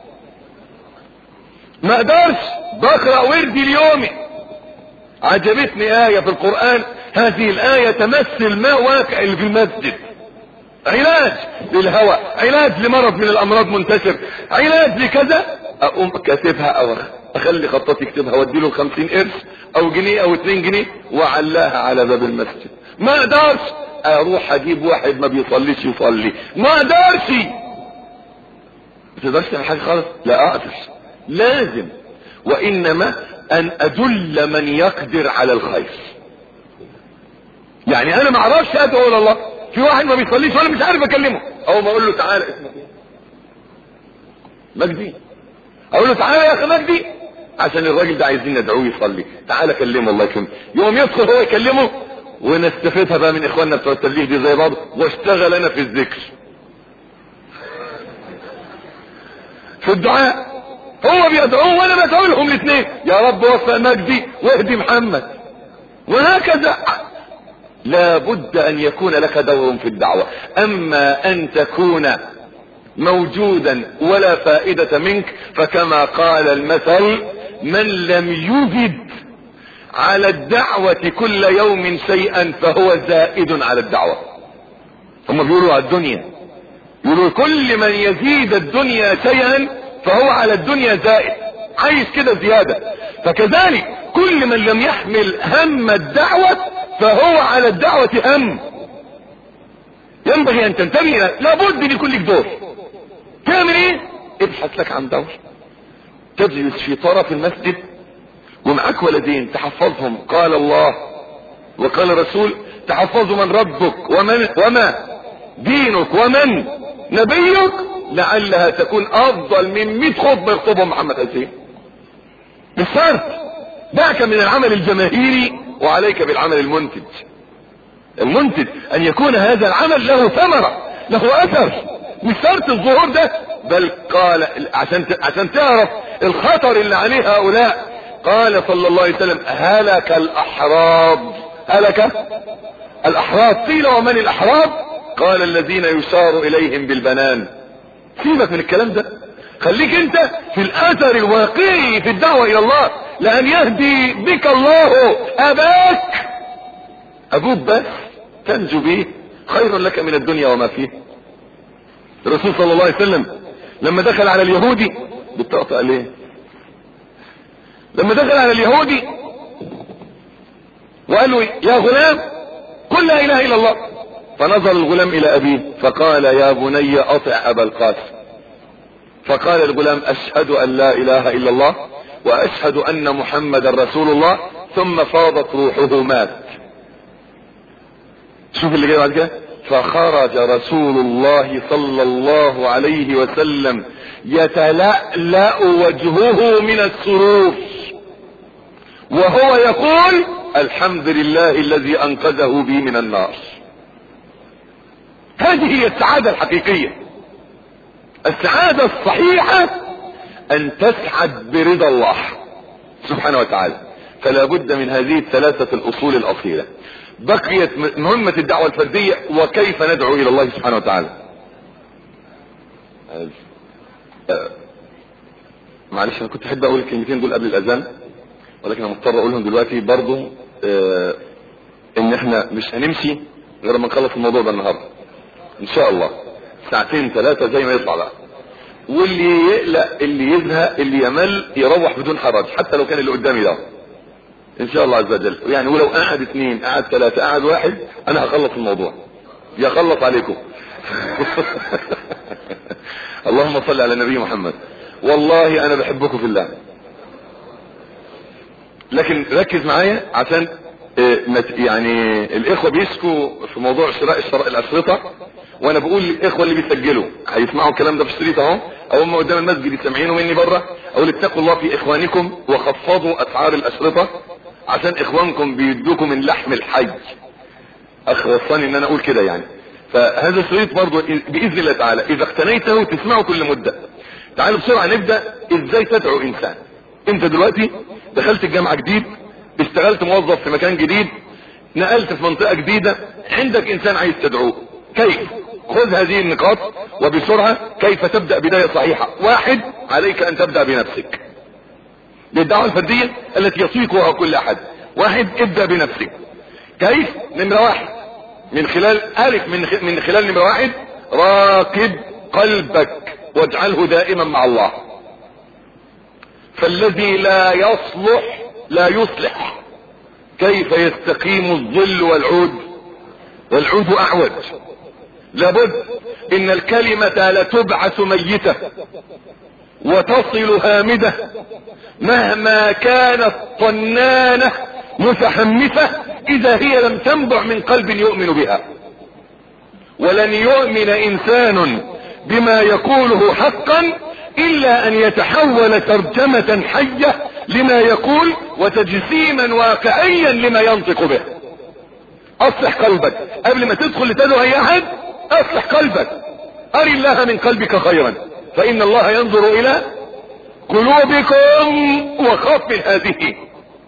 ما اقدرش. بقرأ وردي اليومي، عجبتني آية في القرآن، هذه الآية تمثل ما واقع اللي في المسجد. علاج للهوى، علاج لمرض من الامراض منتشر، علاج لكذا. اقوم كاتبها او اخلي خطاط يكتبها واديله خمسين قرش او جنيه او اتنين جنيه واعلاها على باب المسجد. ما اقدرش اروح اجيب واحد ما بيصليش يصلي. ما اقدرش. ما تقدرش تعمل حاجه خالص؟ لا اقدر. لازم. وانما ان ادل من يقدر على الخير. يعني انا ما اعرفش ادعو الى الله، في واحد ما بيصليش وانا مش عارف اكلمه، او ما اقول له تعالى اسمك ايه؟ مجدي. اقول له تعالى يا اخي مجدي، عشان الراجل ده عايزين ندعوه يصلي، تعالى كلمه الله يكرمه. يوم يدخل هو يكلمه ونستفيدها بقى من اخواننا بتوع التبليغ دي زي بعض، واشتغل انا في الذكر في الدعاء. هو بيدعوه وانا بدعو لهم الاثنين، يا رب وفق مجدي واهدي محمد، وهكذا. لا بد ان يكون لك دور في الدعوة. اما ان تكون موجودا ولا فائدة منك، فكما قال المثل: من لم يجد على الدعوة كل يوم شيئا فهو زائد على الدعوة. هم بيقولوا على الدنيا، يقولوا كل من يزيد الدنيا شيئا فهو على الدنيا زائد، عايز كده زيادة. فكذلك كل من لم يحمل هم الدعوة فهو على الدعوة هم. ينبغي ان تنتبه، لابد ان يكون لك دور. تعمل ايه؟ ابحث لك عن دور. تجلس في طرف المسجد ومعك ولدين تحفظهم قال الله وقال الرسول، تحفظوا من ربك ومن وما دينك ومن نبيك، لعلها تكون افضل من مئة خطبه يخطبهم محمد حسين. مش شرط. دعك من العمل الجماهيري وعليك بالعمل المنتج. المنتج ان يكون هذا العمل له ثمرة، له اثر، مش شرط الظهور ده. بل قال عشان عشان تعرف الخطر اللي عليه هؤلاء، قال صلى الله عليه وسلم: هلك الاحراب. هلك الاحراب. قيل ومن الاحراب؟ قال الذين يشار اليهم بالبنان. سيبك من الكلام ده، خليك انت في الاثر الواقعي في الدعوة الى الله. لان يهدي بك الله اباك، ابوك بس تنجو به خير لك من الدنيا وما فيه. الرسول صلى الله عليه وسلم لما دخل على اليهودي بتقطع ليه لما دخل على اليهودي وقال له: يا غلام قل لا اله الا الله. فنظر الغلام الى ابيه فقال: يا بني اطع ابا القاسم. فقال الغلام: اشهد ان لا اله الا الله واشهد ان محمدا رسول الله. ثم فاضت روحه مات. شوف اللي جاي بعد كده: فخرج رسول الله صلى الله عليه وسلم يتلألأ وجهه من السرور وهو يقول الحمد لله الذي انقذه بي من النار. هذه هي السعادة الحقيقية. السعادة الصحيحة ان تسعد برضا الله سبحانه وتعالى. فلا بد من هذه الثلاثة الاصول الاصيلة. بقيت مهمة الدعوة الفردية وكيف ندعو الى الله سبحانه وتعالى. أه معلش انا كنت احب اقول الكلمتين دول قبل الاذان، ولكن انا مضطر اقولهم دلوقتي برضو. أه ان احنا مش هنمشي غير ما نخلص الموضوع ده النهارده ان شاء الله، ساعتين ثلاثة زي ما يطلع بقى. واللي يقلق، اللي يزهق، اللي يمل يروح بدون حرج، حتى لو كان اللي قدامي ده ان شاء الله عز وجل. يعني ولو قاعد اثنين، قاعد ثلاثة، قاعد واحد، انا هخلص الموضوع، يخلص عليكم. اللهم صل على النبي محمد. والله انا بحبكم في الله، لكن ركز معايا عشان يعني الاخوة بيشكوا في موضوع شراء الشراء الاشرطة، وانا بقول للاخوة اللي بيسجلوا هيسمعوا الكلام ده في الشريط اهو، او هم قدام المسجد يسمعينه مني بره، اقول اتقوا الله في اخوانكم وخفضوا اسعار الاشرطة عشان اخوانكم بيدوكم من لحم الحي. اخوصاني ان انا اقول كده يعني. فهذا الشريط برضو باذن الله تعالى اذا اقتنيته تسمعه كل مدة. تعالوا بسرعة نبدأ ازاي تدعو انسان. انت دلوقتي دخلت الجامعة جديد، اشتغلت موظف في مكان جديد، نقلت في منطقة جديدة، عندك انسان عايز تدعوه. كيف؟ خذ هذه النقاط وبسرعة كيف تبدأ بداية صحيحة. واحد، عليك ان تبدأ بنفسك. للدعوة الفردية التي يطيقها كل احد. واحد، ابدأ بنفسك. كيف؟ نمرة واحد، من خلال الف من, من خلال نمرة واحد، راقب قلبك واجعله دائما مع الله. فالذي لا يصلح لا يصلح. كيف يستقيم الظل والعود والعود اعوج؟ لابد ان الكلمة لتبعث ميتة وتصل هامدة مهما كانت طنانة متحمسة اذا هي لم تنبع من قلب يؤمن بها. ولن يؤمن انسان بما يقوله حقا الا ان يتحول ترجمة حية لما يقول وتجسيما واقعيا لما ينطق به. اصلح قلبك قبل ما تدخل لتدعو اي احد. اصلح قلبك، اري الله من قلبك خيرا فان الله ينظر الى قلوبكم وخاف من هذه.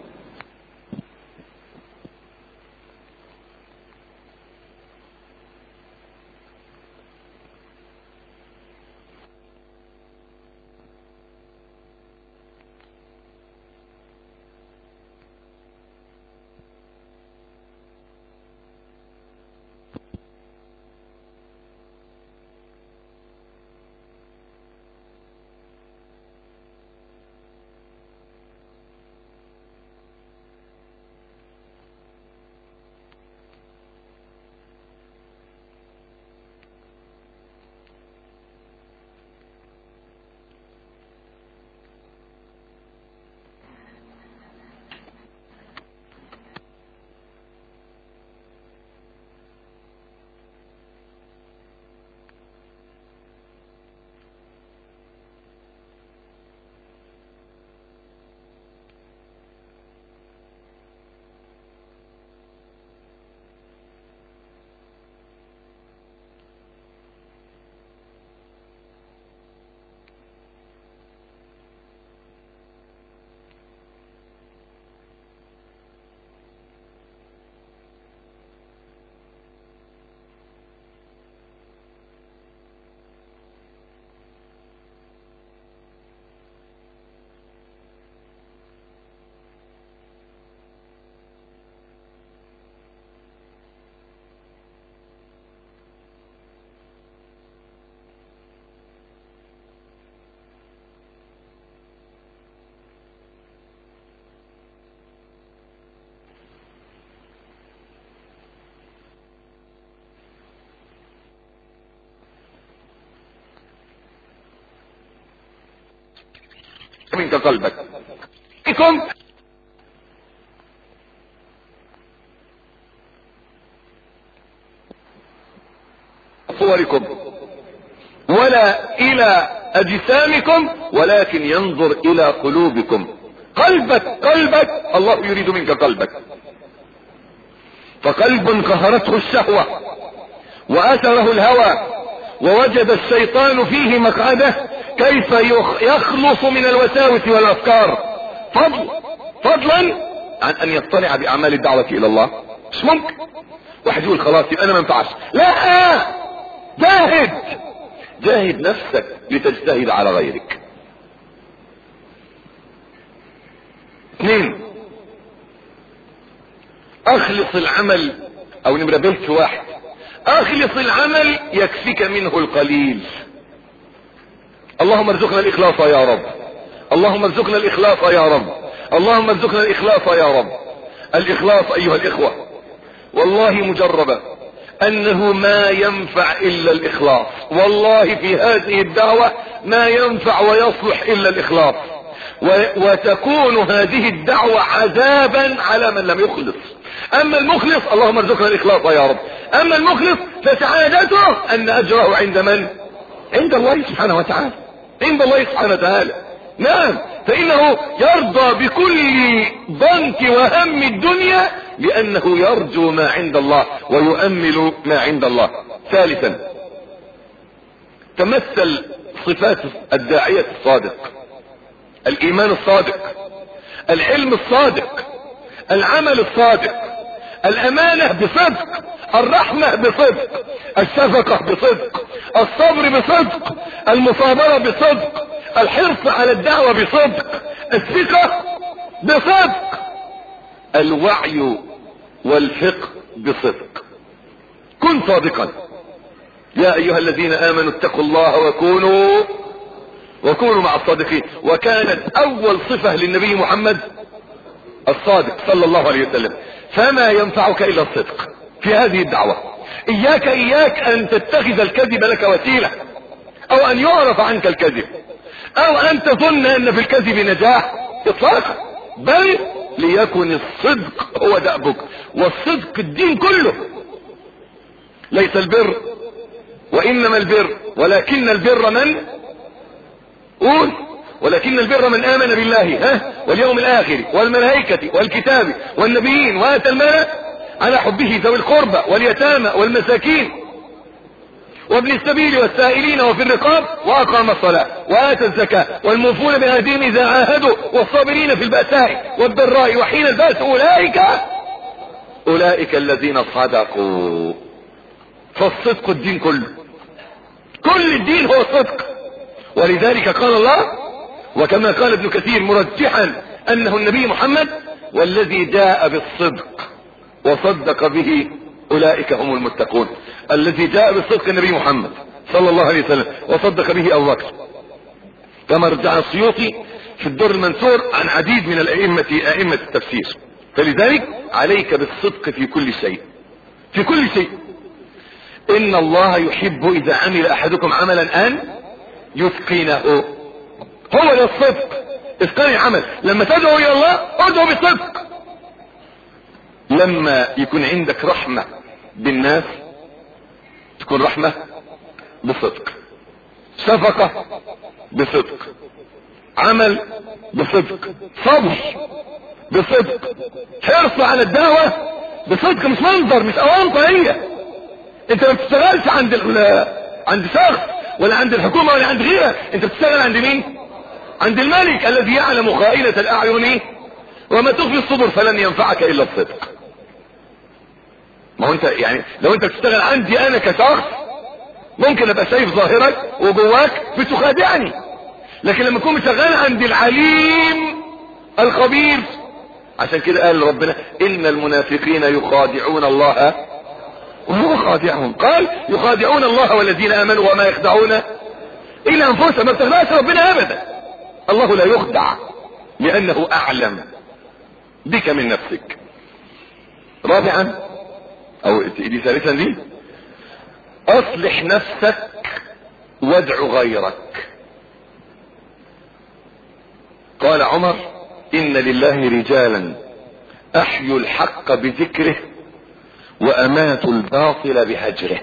منك قلبك صوركم ولا الى اجسامكم ولكن ينظر الى قلوبكم. قلبك قلبك الله يريد منك قلبك. فقلب قهرته الشهوة وأثره الهوى ووجد الشيطان فيه مقعده كيف يخلص من الوساوس والأفكار، فضل فضلا عن أن يطلع بأعمال الدعوة إلى الله. مش ممكن واحد يقول خلاص يبقى أنا ما ينفعش. لا، جاهد جاهد نفسك لتجتهد على غيرك. اثنين، اخلص العمل، او نمرة بيت واحد، اخلص العمل يكفيك منه القليل. اللهم ارزقنا الاخلاص يا رب، اللهم ارزقنا الاخلاص يا رب، اللهم ارزقنا الاخلاص يا رب. الاخلاص ايها الاخوة والله مجربة انه ما ينفع الا الاخلاص. والله في هذه الدعوة ما ينفع ويصلح الا الاخلاص، وتكون هذه الدعوة عذابا على من لم يخلص. اما المخلص اللهم ارزقنا الاخلاص يا رب، اما المخلص فسعادته ان اجره عند من؟ عند الله سبحانه وتعالى، عند الله سبحانه وتعالى. نعم، فانه يرضى بكل ضنك وهم الدنيا لانه يرجو ما عند الله ويؤمل ما عند الله. ثالثا، تمثل صفات الداعية الصادق: الايمان الصادق، العلم الصادق، العمل الصادق، الامانة بصدق، الرحمة بصدق، الشفقة بصدق، الصبر بصدق، المصابرة بصدق، الحرص على الدعوة بصدق، الثقة بصدق، الوعي والفقه بصدق. كن صادقا. يا ايها الذين امنوا اتقوا الله وكونوا وكونوا مع الصادقين. وكانت اول صفة للنبي محمد الصادق صلى الله عليه وسلم. فما ينفعك الا الصدق في هذه الدعوة. اياك اياك ان تتخذ الكذب لك وسيلة، او ان يعرف عنك الكذب، او ان تظن ان في الكذب نجاح اطلاقا، بل ليكن الصدق هو دأبك. والصدق الدين كله. ليس البر وانما البر ولكن البر من قول ولكن البر من آمن بالله ها واليوم الآخر والملائكة والكتاب والنبيين وآتى المال على حبه ذوي القربى واليتامى والمساكين وابن السبيل والسائلين وفي الرقاب وأقام الصلاة وآتى الزكاة والموفون بعهدهم إذا عاهدوا والصابرين في البأساء والضراء وحين البأس أولئك أولئك الذين صدقوا. فالصدق الدين كله، كل الدين هو الصدق. ولذلك قال الله، وكما قال ابن كثير مرجحا انه النبي محمد: والذي جاء بالصدق وصدق به اولئك هم المتقون. الذي جاء بالصدق النبي محمد صلى الله عليه وسلم وصدق به ابو بكر. كما رجع السيوطي في الدر المنثور عن عديد من الائمة ائمة التفسير. فلذلك عليك بالصدق في كل شيء، في كل شيء. ان الله يحب اذا عمل احدكم عملا ان يتقنه. هو ده الصدق، اتقان العمل. لما تدعو الى الله ادعو بالصدق. لما يكون عندك رحمة بالناس تكون رحمة بصدق، شفقة بصدق، عمل بصدق، صبر بصدق، حرص على الدعوة بصدق. مش منظر، مش اوانطة. هي انت ما بتشتغلش عند عند شخص ولا عند الحكومة ولا عند غيرها، انت بتشتغل عند مين؟ عند الملك الذي يعلم خائنة الاعين وما تخفي الصدور، فلن ينفعك الا الصدق. ما هو انت يعني لو انت بتشتغل عندي انا كشخص ممكن ابقى شايف ظاهرك وجواك بتخادعني، لكن لما تكون شغال عند العليم الخبير. عشان كده قال ربنا: ان المنافقين يخادعون الله وهو خادعهم. قال: يخادعون الله والذين امنوا وما يخدعون الا انفسهم. ما بتخدعش ربنا ابدا. الله لا يخدع لانه اعلم بك من نفسك. رابعا او دي ثالثا دي: اصلح نفسك وادع غيرك. قال عمر: ان لله رجالا احيوا الحق بذكره واماتوا الباطل بهجره.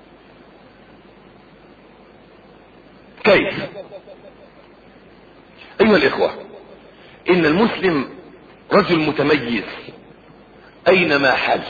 كيف؟ ايها الاخوة، ان المسلم رجل متميز اينما حل،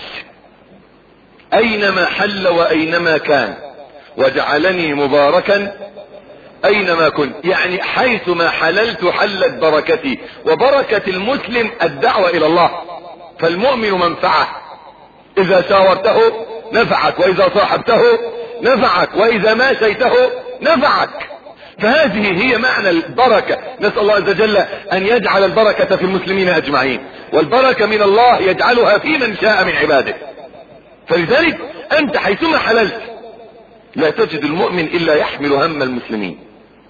اينما حل واينما كان، وجعلني مباركا اينما كنت. يعني حيثما حللت حلت بركتي. وبركة المسلم الدعوة الى الله. فالمؤمن منفعة، اذا شاورته نفعك، واذا صاحبته نفعك، واذا ماشيته نفعك. فهذه هي معنى البركة. نسأل الله عز وجل ان يجعل البركة في المسلمين اجمعين، والبركة من الله يجعلها في من شاء من عباده. فلذلك انت حيثما حللت لا تجد المؤمن الا يحمل هم المسلمين.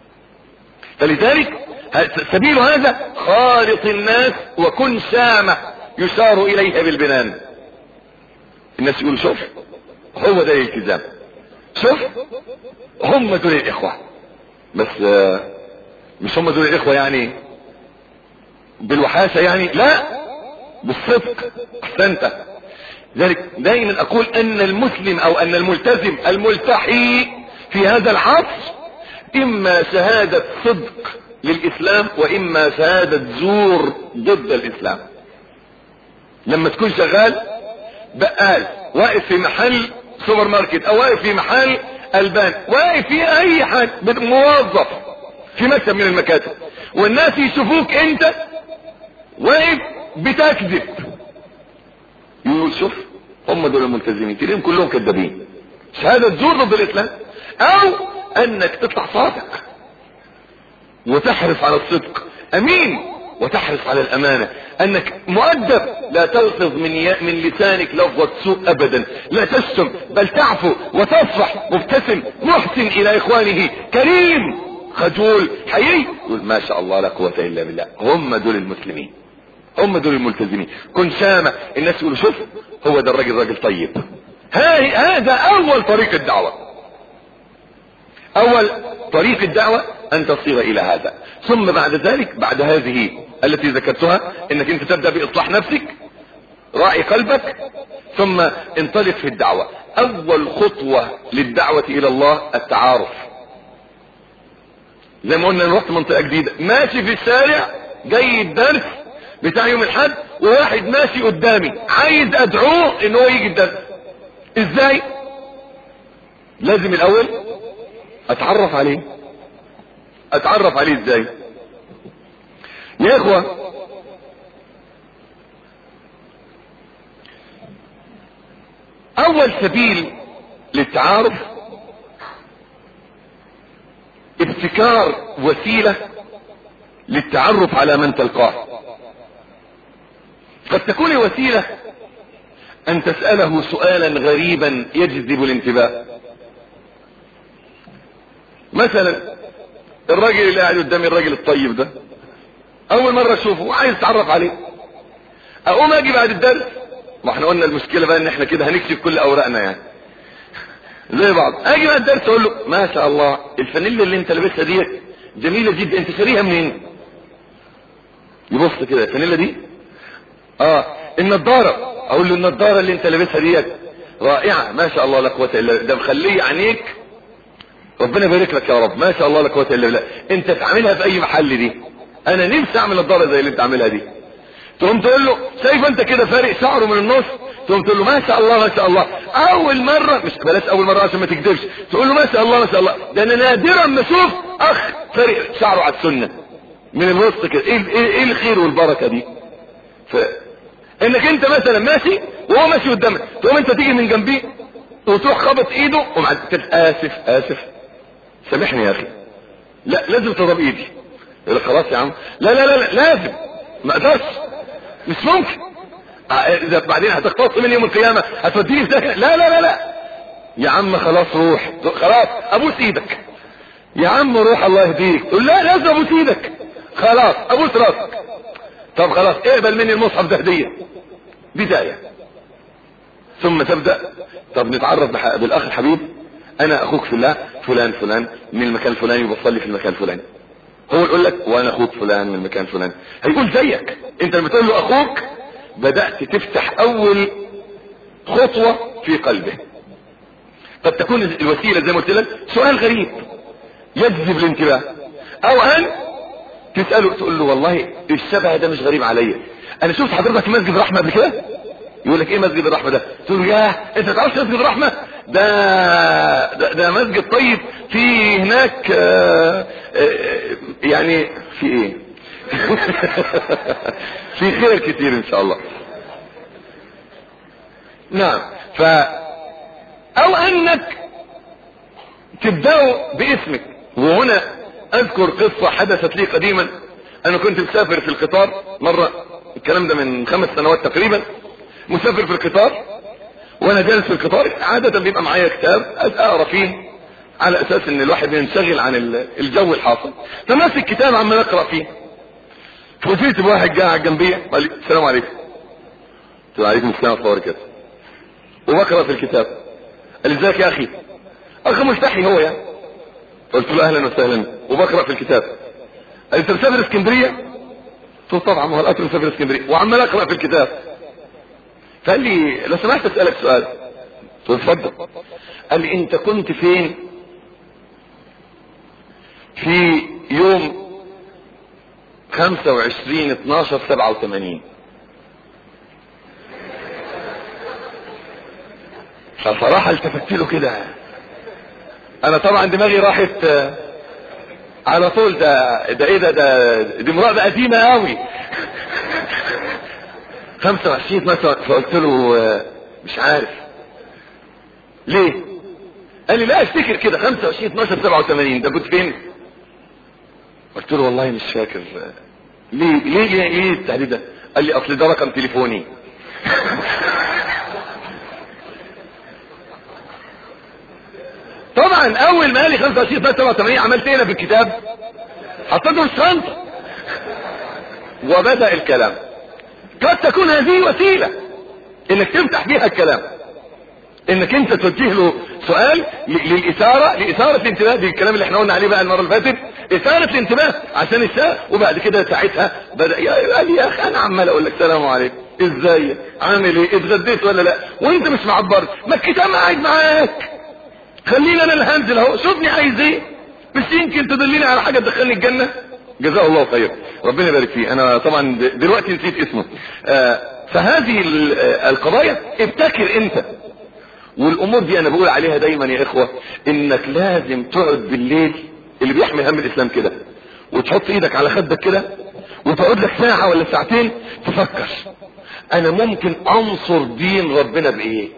فلذلك سبيل هذا خالط الناس وكن شامة يشار اليها بالبنان. الناس يقولوا شوف هو ده الالتزام، شوف هم دول الاخوة. بس مش هم دول الاخوة يعني بالوحاشة، يعني لا، بالصدق. احسنت. ذلك دائما اقول ان المسلم او ان الملتزم الملتحي في هذا العصر اما شهادة صدق للاسلام واما شهادة زور ضد الاسلام. لما تكون شغال بقال، واقف في محل سوبر ماركت، او واقف في محل البان، واقف في اي حاجة، موظف في مكتب من المكاتب، والناس يشوفوك انت واقف بتكذب، يقول شوف هم دول الملتزمين، تلاقيهم كلهم كذابين. شهادة زور ضد الاسلام. او انك تطلع صادق وتحرص على الصدق، امين وتحرص على الامانة، انك مؤدب، لا تلفظ من ي... من لسانك لفظة سوء ابدا، لا تشتم بل تعفو وتصفح، مبتسم محسن الى اخوانه، كريم خجول حيي. يقول ما شاء الله لا قوة الا بالله. هم دول المسلمين، هم دول الملتزمين. كن شامة، الناس يقولوا شوف هو ده الراجل راجل طيب. هذا اول طريق الدعوة. اول طريق الدعوة ان تصير الى هذا. ثم بعد ذلك، بعد هذه التي ذكرتها، انك انت تبدأ باصلاح نفسك، راعي قلبك، ثم انطلق في الدعوة. اول خطوة للدعوة الى الله التعارف. زي ما قلنا نروح منطقة جديدة، ماشي في الشارع جاي الدرس بتاع يوم الحد، وواحد ماشي قدامي عايز ادعوه ان هو يجي الدرس. ازاي؟ لازم الاول اتعرف عليه. اتعرف عليه ازاي يا اخوة؟ اول سبيل للتعارف ابتكار وسيلة للتعرف على من تلقاه. قد تكون وسيلة ان تسأله سؤالا غريبا يجذب الانتباه. مثلا الراجل اللي قاعد قدامي، الراجل الطيب ده، اول مرة اشوفه وعايز اتعرف عليه، اقوم اجي بعد الدرس، ما احنا قلنا المشكلة بقى ان احنا كده هنكشف كل اوراقنا يعني زي بعض. اجي بعد الدرس اقول له ما شاء الله الفانيلا اللي انت لابسها ديت جميلة جدا، انت شاريها منين؟ يبص كده، الفانيلا دي اه النضارة. اقول له النضارة اللي انت لابسها ديت رائعة ما شاء الله لا قوة الا بالله، ده مخليه عينيك ربنا يبارك لك يا رب، ما شاء الله لا قوة الا بالله، انت تعملها في اي محل دي، انا نفسي اعمل نضارة زي اللي انت عاملها دي. تقوم تقول له شايف انت كده فارق شعره من النص؟ تقوم تقول له ما شاء الله ما شاء الله. اول مرة، مش بلاش اول مرة عشان ما تكذبش، تقول له ما شاء الله ما شاء الله، ده انا نادرا ما اشوف اخ فارق شعره على السنة من الوسط كده. ايه, إيه, ايه الخير والبركة دي؟ ف... انك انت مثلا ماشي وهو ماشي قدامك، تقوم انت تيجي من جنبيه وتروح خبط ايده وبعد كده اسف اسف سامحني يا اخي، لا لازم تضرب ايدي. يقول خلاص يا عم، لا لا لا, لا لازم، ما اقدرش، مش ممكن، اذا بعدين هتختص مني يوم القيامة هتوديني في داهية. لا لا لا لا يا عم خلاص روح، خلاص ابوس ايدك يا عم روح الله يهديك. تقول لا لازم ابوس ايدك، خلاص ابوس راسك. طب خلاص اقبل مني المصحف ده هدية، بداية. ثم تبدأ طب نتعرف بالاخ الحبيب، انا اخوك في الله فلان فلان من المكان الفلاني وبصلي في المكان الفلاني. هو يقول لك وانا اخوك فلان من المكان الفلاني، هيقول زيك. انت لما تقول له اخوك بدأت تفتح اول خطوة في قلبه. قد تكون الوسيلة زي ما قلت لك سؤال غريب يجذب الانتباه، او ان تسأله تقول له والله الشبه ده مش غريب عليا، انا شفت حضرتك في مسجد الرحمة قبل كده. يقول لك ايه مسجد الرحمة ده؟ تقول له ياه انت تعرفش مسجد الرحمة ده ده, ده مسجد طيب في هناك آآ آآ يعني في ايه في خير كتير ان شاء الله. نعم. ف او انك تبدأ باسمك. وهنا اذكر قصة حدثت لي قديما. انا كنت مسافر في القطار مرة، الكلام ده من خمس سنوات تقريبا، مسافر في القطار وانا جالس في القطار. عادة بيبقى معايا كتاب اقرا فيه على اساس ان الواحد ينشغل عن الجو الحاصل، فماسك كتاب عمال اقرا فيه. فوجئت بواحد قاعد جنبي قال لي السلام عليكم. قلت له عليكم السلام ورحمة الله وبركاته. وبقرا في الكتاب. قال لي ازيك يا اخي؟ اخ مستحي هو يعني. قلت له اهلا وسهلا. وبقرا في الكتاب. قال لي انت مسافر اسكندريه؟ قلت له طبعا، ما هو القطر مسافر اسكندريه. وعمال اقرا في الكتاب. فقال لي لو سمحت اسالك سؤال. قلت له اتفضل. قال لي انت كنت فين في يوم خمسة وعشرين اتناشر سبعة وثمانين؟ فصراحة التفت له كده. انا طبعا دماغي راحت على طول. ده ده ايه ده ده دي مراقبة قديمة قوي. خمسة وعشرين مثلا. فقلت له مش عارف ليه. قال لي لا افتكر كده خمسة وعشرين اتناشر سبعة وثمانين ده كنت فين؟ قلت له والله مش فاكر. ليه ليه ليه, ليه التحديد ده؟ قال لي اصل ده رقم تليفوني. طبعا اول ما قال لي خمسة وعشرين سبعة وثمانين عملت ايه في الكتاب؟ حطيته في الشنطه وبدأ الكلام. قد تكون هذه وسيلة انك تفتح بيها الكلام، انك انت توجه له سؤال للاثارة لاثارة الانتباه. دي الكلام اللي احنا قلنا عليه بقى المرة اللي فاتت، اثارة الانتباه عشان السؤال. وبعد كده ساعتها بدأ قال لي يا اخي انا عمال اقول لك السلام عليكم ازاي عامل ايه اتغديت ولا لا وانت مش معبر. ما الكتاب قاعد معاك، خليني انا اللي هنزل اهو، شوفني عايز ايه، مش يمكن تدلني على حاجة تدخلني الجنة. جزاه الله خير، ربنا يبارك فيه. انا طبعا دلوقتي نسيت اسمه. آه فهذه القضايا ابتكر انت. والامور دي انا بقول عليها دايما يا اخوة، انك لازم تقعد بالليل اللي بيحمل هم الاسلام كده، وتحط ايدك على خدك كده وتقعد لك ساعة ولا ساعتين تفكر انا ممكن انصر دين ربنا بايه.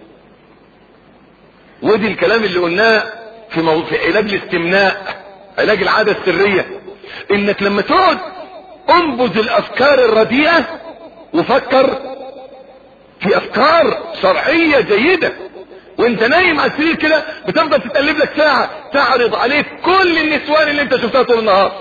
ودي الكلام اللي قلناه في, مو... في علاج الاستمناء، علاج العادة السرية، انك لما تقعد انبذ الافكار الرديئة وفكر في افكار شرعية جيدة. وانت نايم على السرير كده بتفضل تتقلب لك ساعة تعرض عليك كل النسوان اللي انت شفتها طول النهار،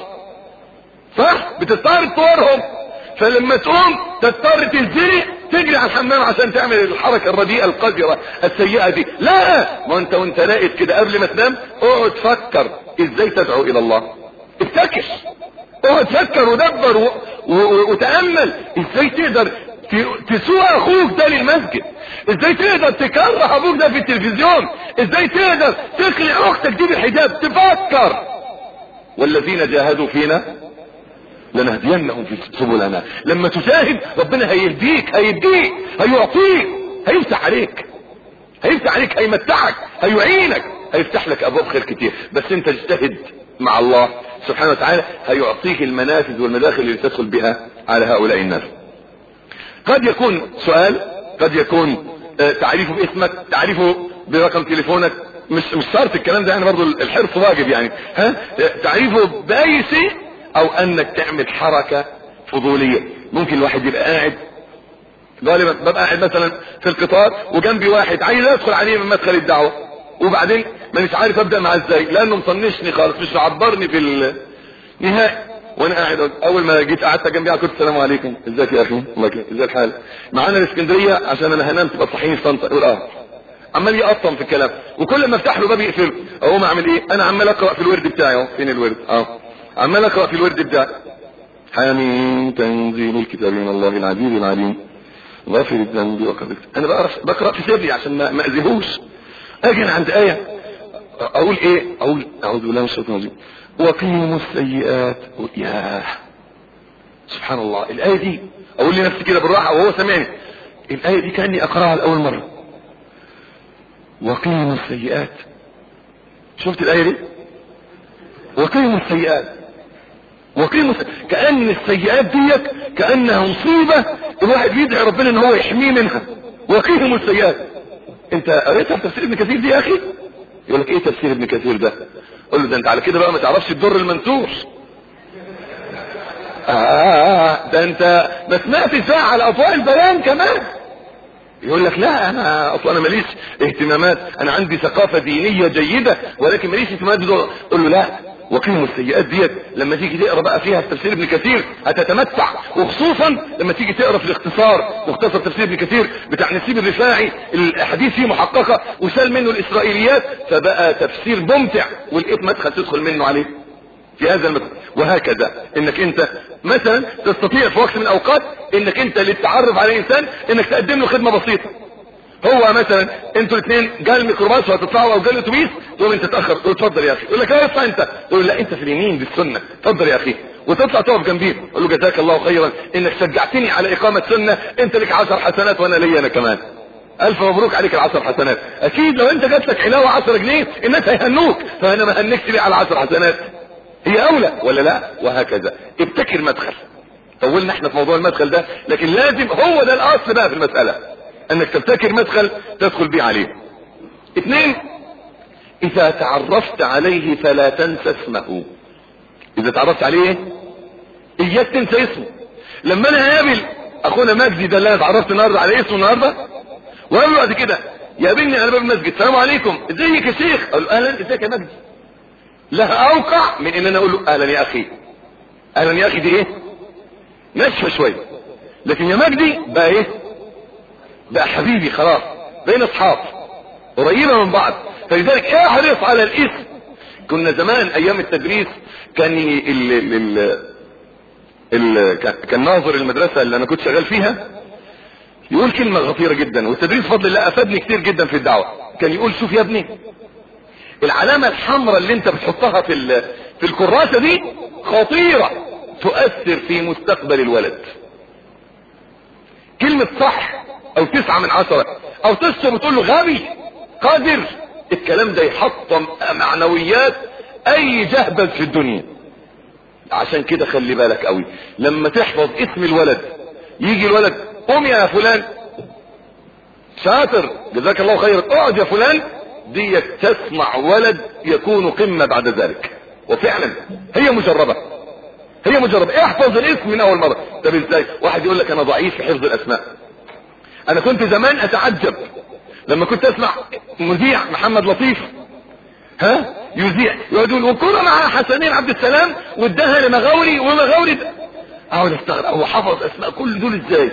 صح؟ بتضطر تصورهم. فلما تقوم تضطر تنزلي تجري على الحمام عشان تعمل الحركة الرديئة القذرة السيئة دي. لا، ما انت وانت ناقد كده قبل ما تنام اقعد فكر ازاي تدعو الى الله. افتكر، اقعد فكر ودبر و... و... وتأمل ازاي تقدر تسوق اخوك ده للمسجد، ازاي تقدر تكره ابوك ده في التلفزيون، ازاي تقدر تقلع اختك دي بالحجاب. تفكر والذين جاهدوا فينا لنهدينهم في سبلنا. لما تجاهد ربنا هيهديك، هيديك، هيعطيك، هيفتح عليك، هيفتح عليك، هيمتعك، هيعينك، هيفتح لك ابواب خير كتير. بس انت اجتهد مع الله سبحانه وتعالى هيعطيك المنافذ والمداخل اللي تدخل بها على هؤلاء الناس. قد يكون سؤال، قد يكون تعريفه باسمك، تعريفه برقم تليفونك، مش مش شرط الكلام ده يعني، برضو الحرص واجب يعني. ها تعريفه باي شيء، او انك تعمل حركة فضولية. ممكن الواحد يبقى قاعد، غالبا ببقى قاعد مثلا في القطار وجنبي واحد عايز ادخل عليه من مدخل الدعوة، وبعدين مانيش عارف ابدأ معاه ازاي لانه مطنشني خالص، مش معبرني في النهائي. وانا قاعد اول ما جيت قعدت جنبي قلت السلام عليكم ازيك يا اخي الله يكرمك ازاي الحال معانا الاسكندريه عشان انا هنام تبقى تصحيني في طنطا. يقول اه عمال يقطم في الكلام، وكل ما افتح له باب يقفله. اقوم اعمل ايه؟ انا عمال اقرا في الورد بتاعي اهو. فين الورد؟ اه عمال اقرا في الورد بتاعي. حامين تنزيل الكتاب من الله العزيز العليم غافر الذنب وقبل. انا بقرا بقرا في سري عشان ما ما اذيهوش. اجي عند ايه اقول ايه؟ اقول اعوذ بالله من الشيطان الرجيم وقيموا السيئات. ياه سبحان الله، الآية دي اقول لنفسي كده بالراحة وهو سمعني، الآية دي كأني اقرأها لأول مرة. وقيموا السيئات، شفت الآية دي؟ وقيموا السيئات، وقيموا السيئات. كأن السيئات ديت كأنها مصيبة الواحد يدعي ربنا ان هو يحميه منها. وقيموا السيئات. انت قريتها في تفسير ابن كثير دي يا اخي؟ يقول لك ايه تفسير ابن كثير ده؟ قول له ده انت على كده بقى ما تعرفش الدر المنثور. اه ده انت ما سمعتش بقى على اضواء البيان كمان. يقول لك لا انا اصلا انا ماليش اهتمامات، انا عندي ثقافة دينية جيدة ولكن ماليش اهتمامات بدول. قول له لا، وقيموا السيئات ديت لما تيجي تقرا بقى فيها في تفسير ابن كثير هتتمتع، وخصوصا لما تيجي تقرا في الاختصار، مختصر تفسير ابن كثير بتاع نسيب الرفاعي، الاحاديث فيه محققة وشال منه الاسرائيليات، فبقى تفسير ممتع ولقيت مدخل تدخل منه عليه في هذا المدخل. وهكذا انك انت مثلا تستطيع في وقت من الاوقات انك انت للتعرف على انسان انك تقدم له خدمة بسيطة. هو مثلا انتوا الاثنين جاء الميكروباص وهتطلعوا او جاء الاتوبيس، تقول انت تاخر، تقول اتفضل يا اخي، يقول لك لا اطلع انت، تقول لا انت في اليمين بالسنه، اتفضل يا اخي، وتطلع تقف جنبيه، تقول له جزاك الله خيرا انك شجعتني على اقامه سنه، انت لك عشر حسنات وانا لي انا كمان، الف مبروك عليك العشر حسنات. اكيد لو انت جات لك علاوه عشرة جنيه الناس هيهنوك، فانا ما هنكش ليه على عشر حسنات، هي اولى ولا لا؟ وهكذا. ابتكر مدخل. طولنا احنا في موضوع المدخل ده، لكن لازم هو ده الاصل بقى في المساله، انك تبتكر مدخل تدخل بيه عليه. اثنين، اذا تعرفت عليه فلا تنسى اسمه. اذا تعرفت عليه اياك تنسى اسمه. لما انا هقابل اخونا مجدي ده اللي انا اتعرفت النهارده على اسمه النهارده، وقابله بعد كده يقابلني على باب المسجد، السلام عليكم ازيك يا شيخ، اقول له اهلا ازيك يا مجدي، لها اوقع من ان انا اقول له اهلا يا اخي. اهلا يا اخي دي ايه؟ نشفه شويه، لكن يا مجدي بقى ايه؟ بقى حبيبي، خلاص بين اصحاب قريبه من بعض. فلذلك احرص على الاسم. كنا زمان ايام التدريس كان ال ال ال كان ناظر المدرسه اللي انا كنت شغال فيها يقول كلمه خطيره جدا، والتدريس بفضل الله افادني كتير جدا في الدعوه. كان يقول شوف يا ابني، العلامه الحمراء اللي انت بتحطها في في الكراسه دي خطيره، تؤثر في مستقبل الولد. كلمه صح او تسعة من عشرة او تشتم وتقول له غبي قادر، الكلام ده يحطم معنويات اي جهبذ في الدنيا. عشان كده خلي بالك قوي لما تحفظ اسم الولد، يجي الولد قوم يا فلان شاطر جزاك الله خيرا، اقعد يا فلان، دي تسمع ولد يكون قمة بعد ذلك. وفعلا هي مجربة، هي مجربة. احفظ الاسم من اول مرة. طب ازاي؟ واحد يقول لك انا ضعيف في حفظ الاسماء. انا كنت زمان اتعجب لما كنت اسمع مذيع محمد لطيف ها يذيع يقول والكرة مع حسنين عبد السلام واداها لمغاوري ومغاوري ده. اقعد استغرب، هو حفظ اسماء كل دول ازاي؟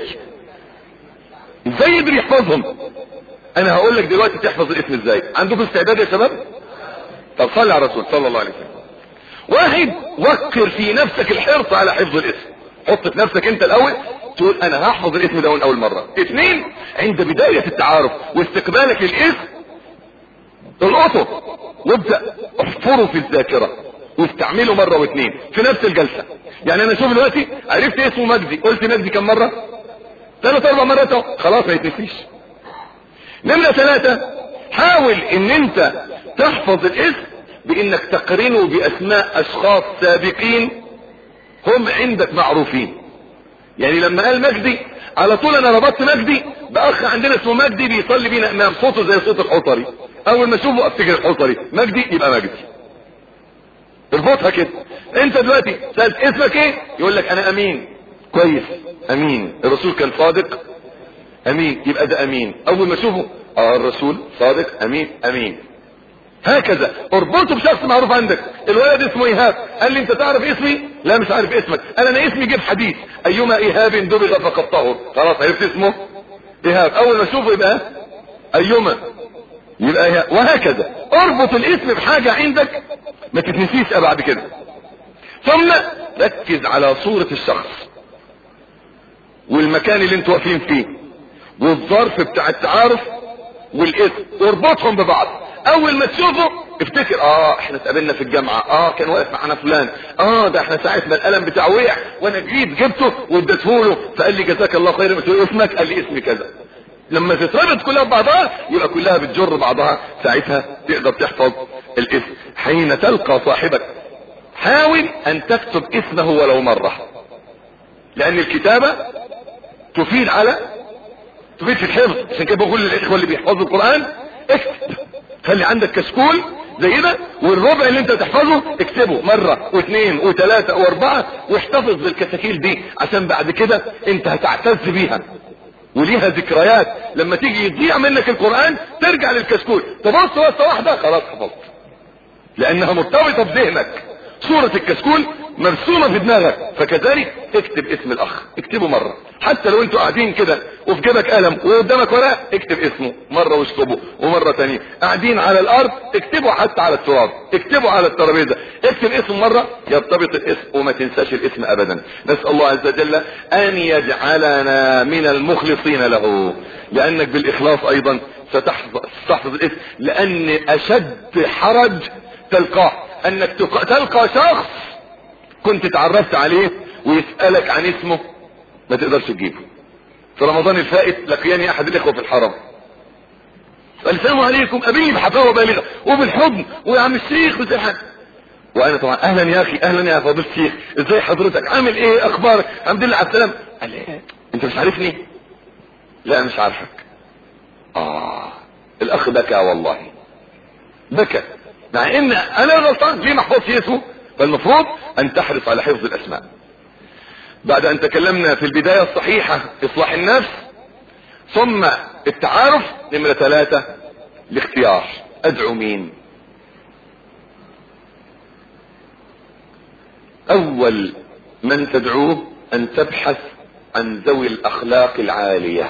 ازاي يقدر يحفظهم؟ انا هقول لك دلوقتي تحفظ الاسم ازاي. عندكم استعداد يا شباب؟ طب صلي على الرسول صلى الله عليه وسلم. واحد، وقر في نفسك الحرص على حفظ الاسم. حط في نفسك انت الاول تقول انا هحفظ الاسم ده من اول مرة. اثنين، عند بداية التعارف واستقبالك للاسم القطه وابدأ احفره في الذاكرة واستعمله مرة واثنين في نفس الجلسة. يعني انا شوف دلوقتي عرفت اسمه مجدي، قلت مجدي كم مرة؟ ثلاث اربع مرات اهو، خلاص ما يتنسيش. نمرة ثلاثة، حاول ان انت تحفظ الاسم بانك تقرنه باسماء اشخاص سابقين هم عندك معروفين. يعني لما قال مجدي على طول انا ربطت مجدي باخ عندنا اسمه مجدي بيصلي بينا امام، صوته زي صوت الحصري، اول ما اشوفه افتكر الحصري، مجدي يبقى مجدي. اربطها كده. انت دلوقتي سألت اسمك ايه؟ يقول لك انا امين. كويس، امين. الرسول كان صادق، امين، يبقى ده امين. اول ما اشوفه اه الرسول صادق امين امين. هكذا اربطه بشخص معروف عندك. الولد اسمه ايهاب، قال لي انت تعرف اسمي؟ لا مش عارف اسمك. قال انا اسمي جيب حديث، ايما ايهاب دبغ فقد طهر. خلاص عرفت اسمه ايهاب، اول ما اشوفه يبقى ايما يبقى ايهاب. وهكذا اربط الاسم بحاجة عندك ما تتنسيش بعد كده. ثم ركز على صورة الشخص والمكان اللي انتوا واقفين فيه والظرف بتاع التعارف والاسم، واربطهم ببعض. اول ما تشوفه افتكر اه احنا اتقابلنا في الجامعة، اه كان واقف معانا فلان، اه ده احنا ساعة ما القلم بتاعه وقع وانا جيت جبته واديته له فقال لي جزاك الله خير، قلت له اسمك؟ قال لي اسمي كذا. لما تتربط كلها ببعضها يبقى كلها بتجر بعضها، ساعتها تقدر تحفظ الاسم. حين تلقى صاحبك حاول ان تكتب اسمه ولو مرة، لان الكتابة تفيد على تفيد في الحفظ. عشان كده بقول للاخوة اللي بيحفظوا القرآن اكتب، خلي عندك كشكول زي ده، والربع اللي انت تحفظه اكتبه مرة واثنين وثلاثة واربعة، واحتفظ بالكتاكيل دي عشان بعد كده انت هتعتز بيها وليها ذكريات. لما تيجي يضيع منك القرآن ترجع للكشكول تبص بصة واحدة خلاص حفظت، لانها مرتبطة بذهنك. صورة الكشكول مرسومة في دماغك، فكذلك اكتب اسم الاخ، اكتبه مرة. حتى لو انتوا قاعدين كده وفي جيبك قلم وقدامك ورق اكتب اسمه مرة واشطبه، ومرة تانية قاعدين على الارض اكتبه، حتى على التراب اكتبه، على الترابيزة اكتب اسم مرة يرتبط الاسم، وما تنساش الاسم ابدا. نسأل الله عز وجل ان يجعلنا من المخلصين له، لانك بالاخلاص ايضا ستحفظ الاسم. لان اشد حرج تلقاه انك تلقى شخص كنت تعرفت عليه ويسألك عن اسمه ما تقدرش تجيبه. في رمضان الفائت لقياني احد الاخوة في الحرم قال السلام عليكم، قابلني بحفاوة بالغة وبالحضن ويا عم الشيخ وزي، وانا طبعا اهلا يا اخي، اهلا يا فضيلة الشيخ، ازاي حضرتك، عامل ايه، اخبارك، الحمد لله على السلامة. قال ايه انت مش عارفني؟ لا مش عارفك. اه الاخ بكى والله بكى، مع ان انا غلطان ليه ما احفظش اسمه. فالمفروض ان تحرص على حفظ الاسماء. بعد ان تكلمنا في البداية الصحيحة اصلاح النفس، ثم التعارف، نمرة ثلاثة الاختيار. ادعو مين؟ اول من تدعوه ان تبحث عن ذوي الاخلاق العالية.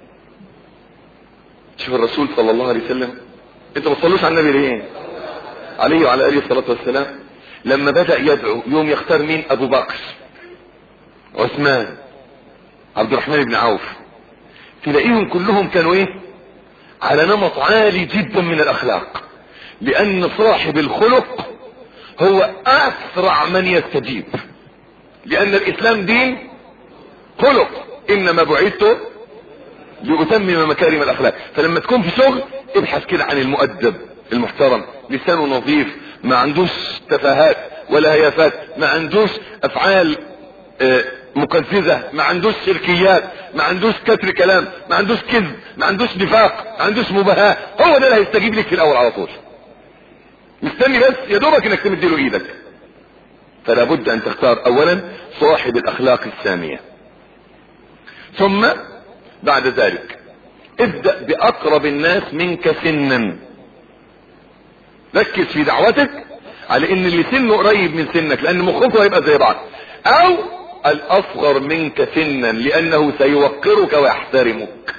شوف الرسول صلى الله عليه وسلم، انت ما تصلوش على النبي ليه عليه وعلى اله الصلاة والسلام؟ لما بدأ يدعو يوم يختار مين؟ ابو بكر، عثمان، عبد الرحمن بن عوف. تلاقيهم كلهم كانوا ايه؟ على نمط عالي جدا من الاخلاق، لان صاحب الخلق هو اسرع من يستجيب، لان الاسلام دين خلق، انما بعثت لأتمم مكارم الاخلاق. فلما تكون في شغل ابحث كده عن المؤدب المحترم، لسانه نظيف، ما عندوش تفاهات ولا هيافات، ما عندوش افعال مقززة، ما عندوش شركيات، ما عندوش كتر كلام، ما عندوش كذب، ما عندوش نفاق، ما عندوش مباهاة. هو ده اللي هيستجيب لك في الاول على طول، مستني بس يا دوبك انك تمديله ايدك. فلا بد ان تختار اولا صاحب الاخلاق السامية، ثم بعد ذلك ابدأ باقرب الناس منك سنا. ركز في دعوتك على ان اللي سنه قريب من سنك، لان مخكم هيبقى زي بعض، او الاصغر منك سنا لانه سيوقرك ويحترمك.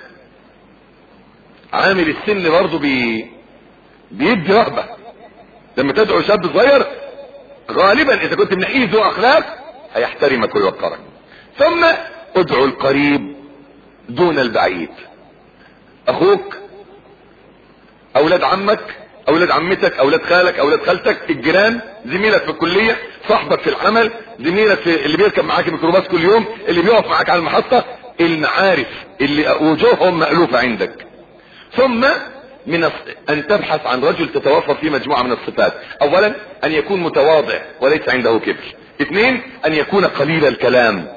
عامل السن برضه بي... بيدي رغبة. لما تدعو شاب صغير غالبا اذا كنت منقيه ذو اخلاق هيحترمك ويوقرك. ثم ادعو القريب دون البعيد، اخوك، اولاد عمك، اولاد عمتك، اولاد خالك، اولاد خالتك، الجيران، زميلك في الكلية، صاحبك في العمل، زميلك في اللي بيركب معاك الميكروباص كل يوم، اللي بيقف معاك على المحطة، المعارف اللي وجوههم مألوفة عندك. ثم من ان تبحث عن رجل تتوفر فيه مجموعة من الصفات. اولا ان يكون متواضع وليس عنده كبر. اثنين ان يكون قليل الكلام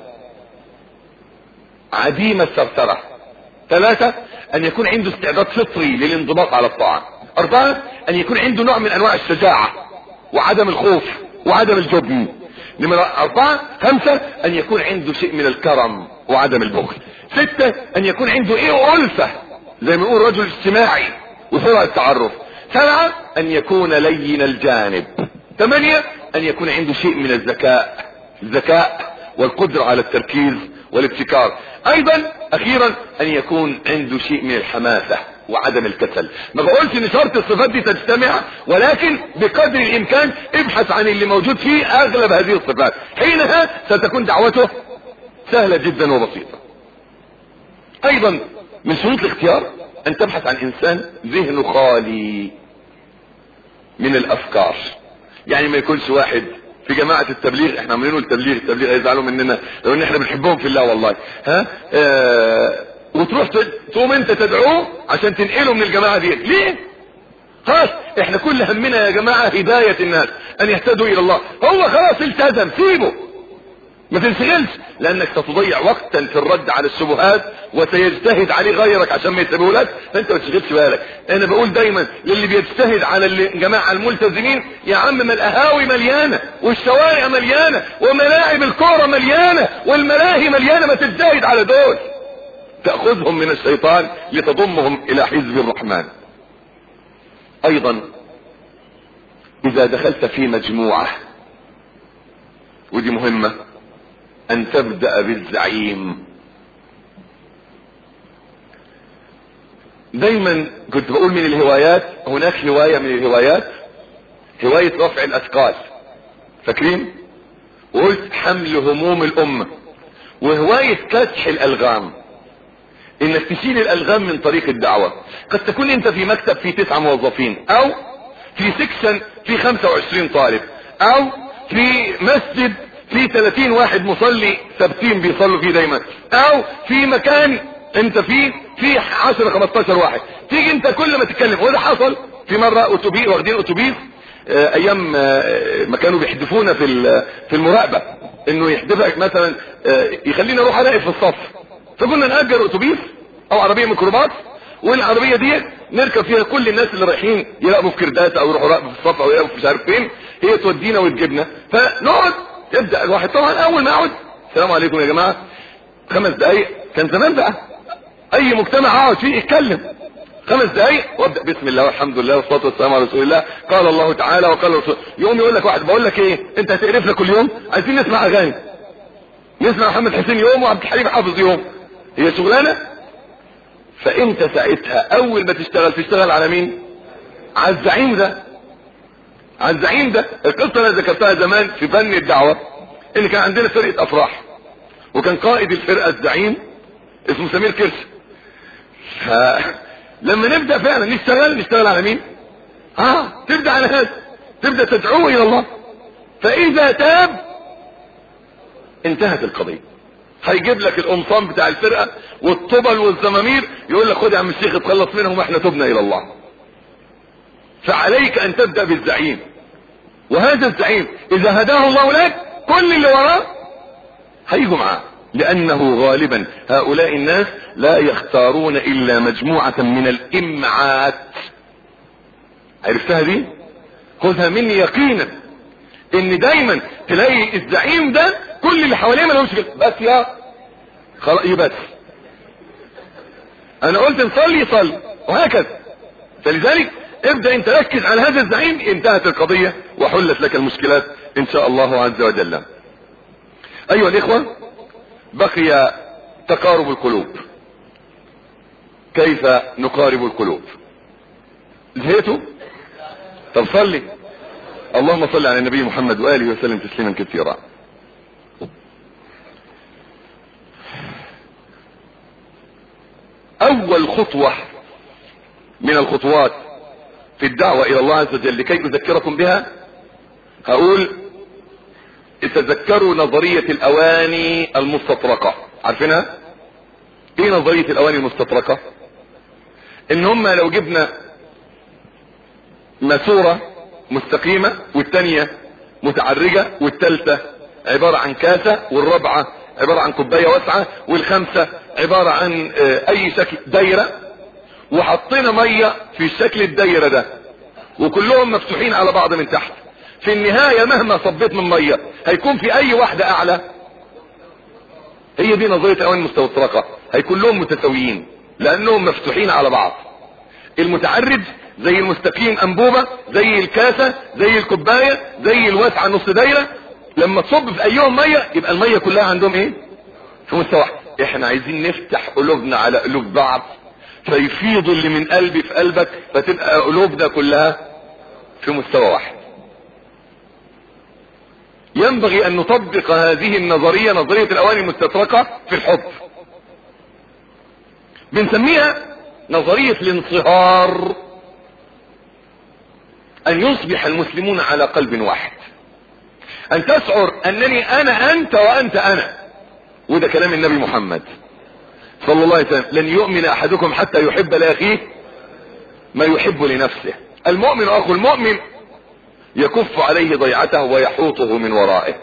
عديم الثرثرة. ثلاثة ان يكون عنده استعداد فطري للانضباط على الطاعة. اربعة ان يكون عنده نوع من انواع الشجاعة وعدم الخوف وعدم الجبن. نمرة اربعة خمسة ان يكون عنده شيء من الكرم وعدم البخل. ستة ان يكون عنده ايه ألفة، زي ما يقول رجل اجتماعي وسرعة التعرف. سبعة ان يكون لين الجانب. ثمانية ان يكون عنده شيء من الذكاء الذكاء والقدرة على التركيز والابتكار. ايضا اخيرا ان يكون عنده شيء من الحماسة وعدم الكسل. ما بقولش ان شرط الصفات دي تجتمع، ولكن بقدر الامكان ابحث عن اللي موجود فيه اغلب هذه الصفات، حينها ستكون دعوته سهلة جدا وبسيطة. ايضا من شروط الاختيار ان تبحث عن انسان ذهنه خالي من الافكار. يعني ما يكونش واحد في جماعة التبليغ، احنا عاملينه التبليغ، التبليغ هيزعلوا مننا لو ان احنا بنحبهم في الله والله، ها اه وتروح تقوم انت تدعوه عشان تنقله من الجماعة دي. ليه؟ خلاص احنا كل همنا يا جماعة هداية الناس ان يهتدوا الى الله. هو خلاص التزم، سيبه، ما تنشغلش، لانك ستضيع وقتا في الرد على الشبهات وسيجتهد عليه غيرك عشان ما يسيبهولك، فانت ما تشغلش بالك. انا بقول دايما للي بيجتهد على الجماعه الملتزمين، يا عم ما القهاوي مليانه والشوارع مليانه وملاعب الكوره مليانه والملاهي مليانه، ما تجتهد على دول، تاخذهم من الشيطان لتضمهم الى حزب الرحمن. ايضا اذا دخلت في مجموعه، ودي مهمه، ان تبدأ بالزعيم. دايما كنت بقول من الهوايات، هناك هواية من الهوايات هواية رفع الاثقال، فاكرين؟ وقلت حمل هموم الامة، وهواية كسح الالغام، انك تشيل الالغام من طريق الدعوة. قد تكون انت في مكتب في تسعة موظفين، او في سكشن في خمسة وعشرين طالب، او في مسجد في ثلاثين واحد مصلي ثابتين بيصلوا فيه دايما، او في مكان انت فيه في عشرة خمستاشر واحد. تيجي انت كل ما تتكلم، وده حصل في مرة اتوبيس، واخدين اتوبيس اه ايام اه ما كانوا بيحدفونا في في المراقبة، انه يحدفك مثلا اه يخلينا اروح الاقي في الصف، فكنا نأجر اتوبيس او عربية ميكروباص، والعربية دي نركب فيها كل الناس اللي رايحين يراقبوا في كرداسة او يروحوا يراقبوا في الصف او يراقبوا مش عارف فين، هي تودينا وتجيبنا. فنقعد، يبدأ الواحد طبعا اول ما اقعد السلام عليكم يا جماعة، خمس دقايق، كان زمان بقى اي مجتمع اقعد فيه يتكلم خمس دقايق وابدأ بسم الله والحمد لله والصلاة والسلام على رسول الله، قال الله تعالى وقال رسول. يقوم يقول لك واحد، بقول لك ايه، انت هتقرفنا كل يوم، عايزين نسمع اغاني، نسمع محمد حسين يوم وعبد الحليم حافظ يوم، هي شغلانة. فانت ساعتها اول ما تشتغل تشتغل على مين؟ على الزعيم ده، على الزعيم ده. القصة انا ذكرتها زمان في فن الدعوة، ان كان عندنا فرقة افراح، وكان قائد الفرقة الزعيم اسمه سمير كرش. فلما نبدأ فعلا نشتغل نشتغل على مين؟ اه تبدأ على هذا، تبدأ تدعوه الى الله، فاذا تاب انتهت القضية. هيجيب لك القمصان بتاع الفرقة والطبل والزمامير، يقول لك خد يا عم الشيخ اتخلص منهم واحنا تبنا الى الله. فعليك ان تبدأ بالزعيم، وهذا الزعيم اذا هداه الله لك كل اللي وراه هيجوا معاه، لانه غالبا هؤلاء الناس لا يختارون الا مجموعة من الامعات. عرفتها دي؟ خذها مني يقينا، ان دايما تلاقي الزعيم ده كل اللي حواليه ما لهمش بس يا خلاص يبس، انا قلت نصلي صلي، وهكذا. فلذلك ابدأ انت ركز على هذا الزعيم، انتهت القضية وحلت لك المشكلات ان شاء الله عز وجل. ايها الاخوة، بقي تقارب القلوب. كيف نقارب القلوب؟ زهقتوا؟ طب صلي. اللهم صل على النبي محمد وآله وسلم تسليما كثيرا. اول خطوة من الخطوات في الدعوة الى الله عز وجل لكي اذكركم بها، هقول تذكروا نظرية الاواني المستطرقة. عارفينها؟ ايه نظرية الاواني المستطرقة؟ ان هم لو جبنا ماسورة مستقيمة والتانية متعرجة والتالتة عبارة عن كاسة والرابعة عبارة عن كوباية واسعة والخامسة عبارة عن اي شكل دايرة، وحطينا مية في شكل الدايرة ده وكلهم مفتوحين على بعض من تحت، في النهاية مهما صبيت من مية هيكون في اي واحدة اعلى. هي دي نظرية الاواني المستطرقة، هيكون لهم متساويين لانهم مفتوحين على بعض. المتعرج زي المستقيم انبوبة، زي الكاسة، زي الكوباية، زي الواسعة نص دايرة، لما تصب في ايهم مية يبقى المية كلها عندهم ايه؟ في مستوى واحد. احنا عايزين نفتح قلوبنا على قلوب بعض، فيفيض اللي من قلبي في قلبك، فتبقى قلوبنا كلها في مستوى واحد. ينبغي ان نطبق هذه النظرية، نظرية الاواني المستطرقة، في الحب. بنسميها نظرية الانصهار. ان يصبح المسلمون على قلب واحد، ان تشعر انني انا انت وانت انا. وده كلام النبي محمد صلى الله عليه وسلم: لن يؤمن احدكم حتى يحب لاخيه ما يحب لنفسه. المؤمن اخو المؤمن يكف عليه ضيعته ويحوطه من ورائه.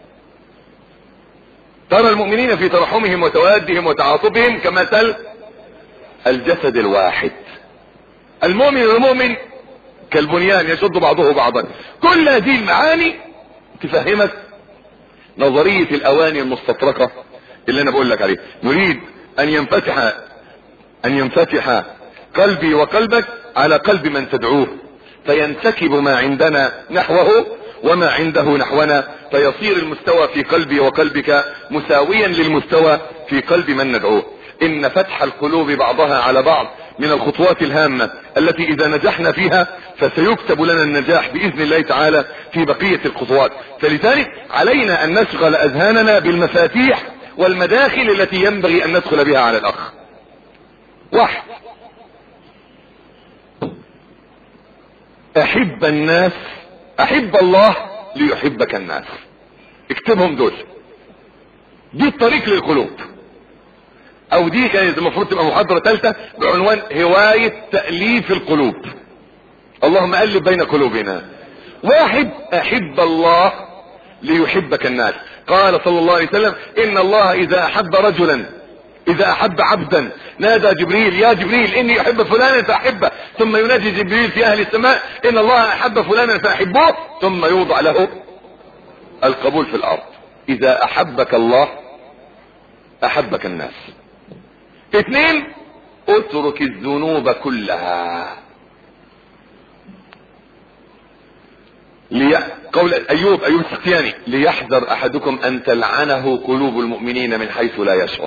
ترى المؤمنين في ترحمهم وتوادهم وتعاطفهم كمثل الجسد الواحد. المؤمن والمؤمن كالبنيان يشد بعضه بعضا. كل هذه المعاني تفهمك نظرية الاواني المستطرقة اللي انا بقول لك عليه. نريد ان ينفتح ان ينفتح قلبي وقلبك على قلب من تدعوه، فينسكب ما عندنا نحوه وما عنده نحونا، فيصير المستوى في قلبي وقلبك مساويا للمستوى في قلب من ندعوه. ان فتح القلوب بعضها على بعض من الخطوات الهامة التي اذا نجحنا فيها فسيكتب لنا النجاح باذن الله تعالى في بقية الخطوات. فلذلك علينا ان نشغل اذهاننا بالمفاتيح والمداخل التي ينبغي ان ندخل بها على الاخ. واحد: احب الناس، احب الله ليحبك الناس. اكتبهم دول، دي الطريق للقلوب، او دي كانت المفروض تبقى محاضرة ثالثة بعنوان هواية تأليف القلوب. اللهم ألف بين قلوبنا. واحد: احب الله ليحبك الناس. قال صلى الله عليه وسلم: ان الله اذا احب رجلا، اذا احب عبدا نادى جبريل: يا جبريل اني احب فلانا فاحبه. ثم ينادي جبريل في اهل السماء: ان الله احب فلانا فاحبوه. ثم يوضع له القبول في الارض. اذا احبك الله احبك الناس. اثنين: اترك الذنوب كلها. لي... قول ايوب ايوب السختياني: ليحذر احدكم ان تلعنه قلوب المؤمنين من حيث لا يشعر.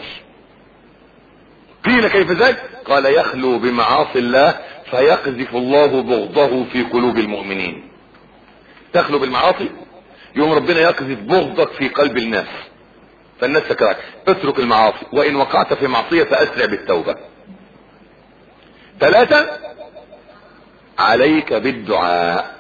قيل: كيف ذلك؟ قال: يخلو بمعاصي الله فيقذف الله بغضه في قلوب المؤمنين. تخلو بالمعاصي يوم ربنا يقذف بغضك في قلب الناس، فالناس تكرهك. اترك المعاصي، وان وقعت في معصية فاسرع بالتوبة. ثلاثة: عليك بالدعاء.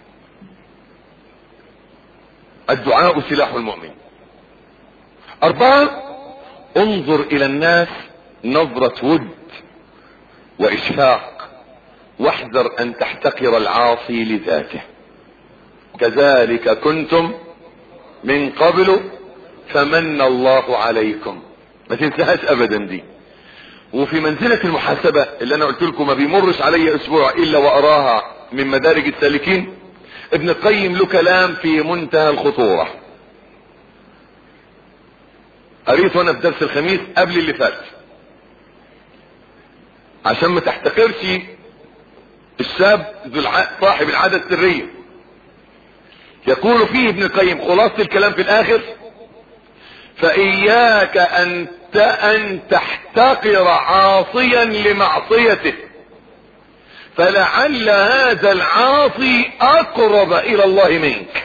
الدعاء سلاح المؤمن. أربعة: انظر الى الناس نظرة ود واشفاق، واحذر ان تحتقر العاصي لذاته. كذلك كنتم من قبل فمن الله عليكم. ما تنساهاش ابدا دي. وفي منزلة المحاسبة اللي انا قلت لكم ما بيمرش علي اسبوع الا واراها من مدارج السالكين، ابن القيم له كلام في منتهى الخطورة. قريته انا في درس الخميس قبل اللي فات عشان ما تحتقرش الشاب صاحب العادة السرية. يقول فيه ابن القيم خلاصة الكلام في الاخر: فاياك ان ان تحتقر عاصيا لمعصيته، فلعل هذا العاصي اقرب الى الله منك.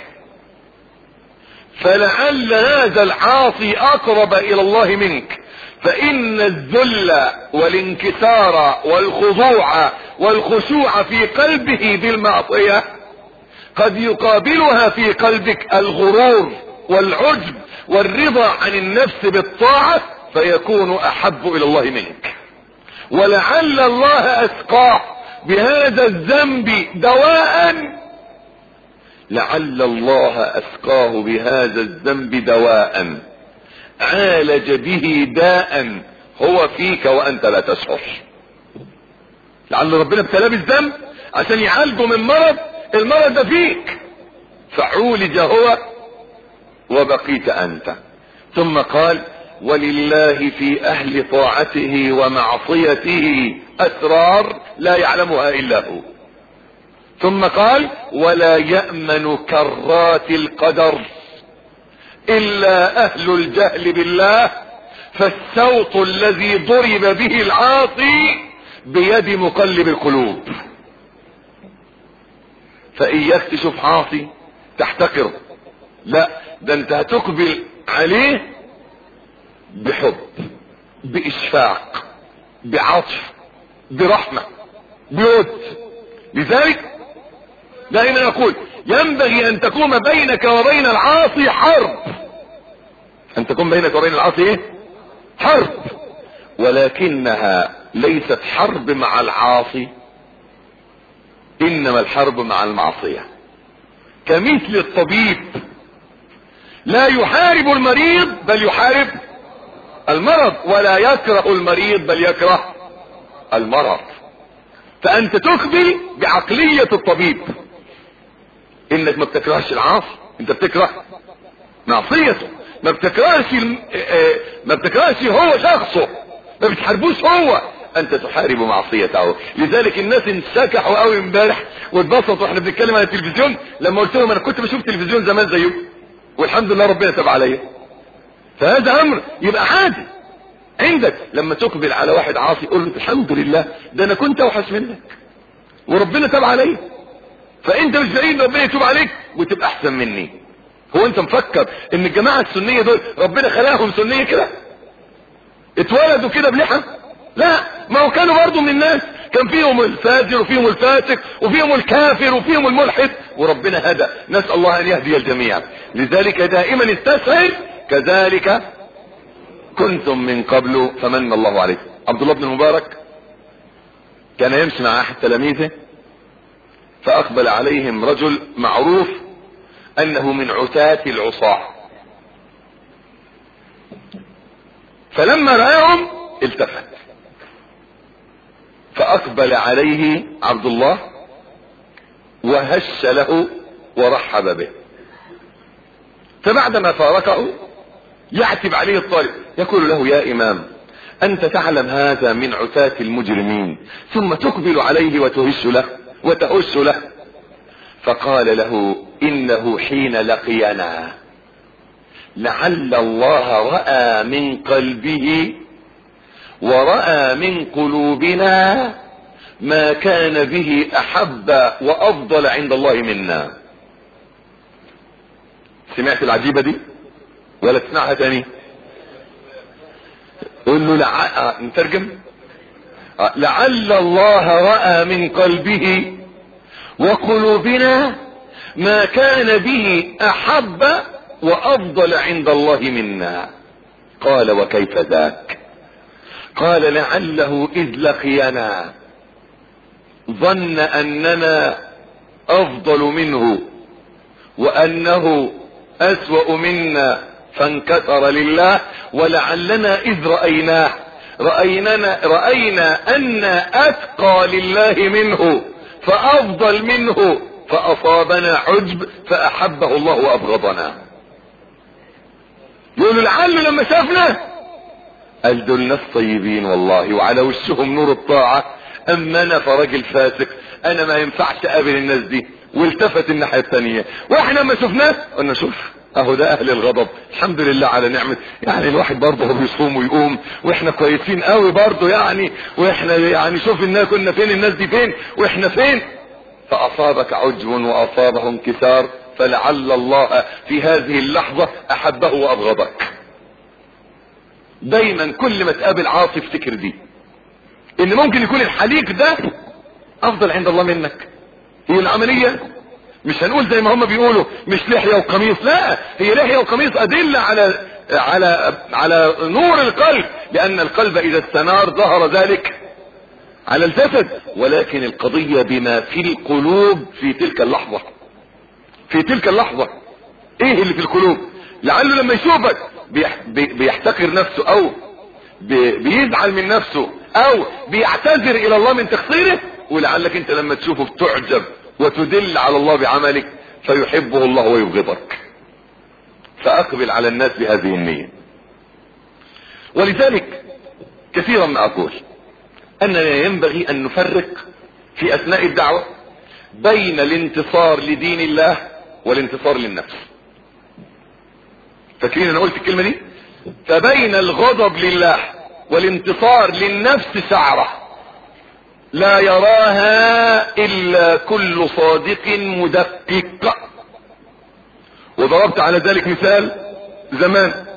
فلعل هذا العاصي اقرب الى الله منك. فان الذل والانكسار والخضوع والخشوع في قلبه بالمعصية قد يقابلها في قلبك الغرور والعجب والرضا عن النفس بالطاعة، فيكون احب الى الله منك. ولعل الله اسقاه بهذا الذنب دواء، لعل الله اسقاه بهذا الذنب دواء عالج به داء هو فيك وانت لا تشعر. لعل ربنا ابتلاه بالذنب عشان يعالجه من مرض، المرض ده فيك، فعولج هو وبقيت انت. ثم قال: ولله في اهل طاعته ومعصيته اسرار لا يعلمها الا هو. ثم قال: ولا يأمن كرات القدر الا اهل الجهل بالله، فالسوط الذي ضرب به العاصي بيد مقلب القلوب. فاياك تشوف عاصي تحتقر، لا، ده انت هتقبل عليه بحب، باشفاق، بعطف، برحمة، بود. لذلك دائما يقول ينبغي ان تكون بينك وبين العاصي حرب، ان تكون بينك وبين العاصي ايه؟ حرب، ولكنها ليست حرب مع العاصي، انما الحرب مع المعصية. كمثل الطبيب لا يحارب المريض بل يحارب المرض، ولا يكره المريض بل يكره المرض. فانت تقبل بعقلية الطبيب، انك ما بتكرهش العاصي، انت بتكره معصيته، ما بتكرهش ما بتكرهش هو شخصه، ما بتحاربوش هو، انت تحارب معصيته. لذلك الناس انسكحوا قوي امبارح واتبسطوا واحنا بنتكلم عن التلفزيون لما قلت لهم انا كنت بشوف تلفزيون زمان زيكم والحمد لله ربنا تاب عليا. فهذا امر يبقى عادي عندك لما تقبل على واحد عاصي قول له الحمد لله ده انا كنت اوحش منك وربنا تاب عليا، فانت مش بعيد ربنا يتوب عليك وتبقى احسن مني. هو انت مفكر ان الجماعة السنية دول ربنا خلاهم سنية كده اتولدوا كده بلحى؟ لا، ما هو كانوا برضو من الناس، كان فيهم الفاجر وفيهم الفاسق وفيهم الكافر وفيهم الملحد وربنا هدى. نسأل الله ان يهدي الجميع. لذلك دائما استسهل كذلك كنتم من قبل فمن الله عليكم. عبد الله بن المبارك كان يمشي مع احد تلاميذه فاقبل عليهم رجل معروف انه من عتاة العصاة، فلما رأيهم التفت فاقبل عليه عبد الله وهش له ورحب به. فبعدما فارقه يعتب عليه الطالب يقول له يا امام انت تعلم هذا من عتاة المجرمين ثم تقبل عليه وتهش له وتهش له. فقال له انه حين لقينا لعل الله رأى من قلبه ورأى من قلوبنا ما كان به احب وافضل عند الله منا. سمعت العجيبة دي ولا تسمعها تاني؟ قول له لع... آه. نترجم آه. لعل الله رأى من قلبه وقلوبنا ما كان به احب وافضل عند الله منا. قال وكيف ذاك؟ قال لعله اذ لقينا ظن اننا افضل منه وانه اسوأ منا فانكسر لله، ولعلنا اذ رأيناه رأينا, رأينا ان اتقى لله منه فافضل منه فاصابنا عجب فاحبه الله وابغضنا. يقولوا لعله لما شافنا قال دول ناس طيبين والله وعلى وشهم نور الطاعة، اما انا فرجل فاسق انا ما ينفعش اقابل الناس دي. والتفت الناحية الثانية واحنا ما شفناه قلنا شوف اهو ده اهل الغضب، الحمد لله على نعمة. يعني الواحد برضه هو بيصوم ويقوم واحنا كويسين قوي برضه يعني، واحنا يعني شوف الناس كنا فين، الناس دي فين واحنا فين. فاصابك عجب واصابه انكسار فلعل الله في هذه اللحظة احبه وابغضك. دايما كل ما تقابل عاصي افتكر دي، ان ممكن يكون الحليق ده افضل عند الله منك. هي العملية مش هنقول زي ما هم بيقولوا مش لحية وقميص، لا، هي لحية وقميص ادلة على على على نور القلب، لان القلب اذا استنار ظهر ذلك على الجسد. ولكن القضية بما في القلوب في تلك اللحظة، في تلك اللحظة ايه اللي في القلوب. لعله لما يشوفك بيحتقر نفسه او بيزعل من نفسه او بيعتذر الى الله من تقصيره، ولعلك انت لما تشوفه بتعجب وتدل على الله بعملك فيحبه الله ويبغضك. فاقبل على الناس بهذه النية. ولذلك كثيرا ما اقول اننا ينبغي ان نفرق في اثناء الدعوة بين الانتصار لدين الله والانتصار للنفس. فاكرين انا قلت الكلمة دي؟ فبين الغضب لله والانتصار للنفس شعرة لا يراها الا كل صادق مدقق. وضربت على ذلك مثال زمان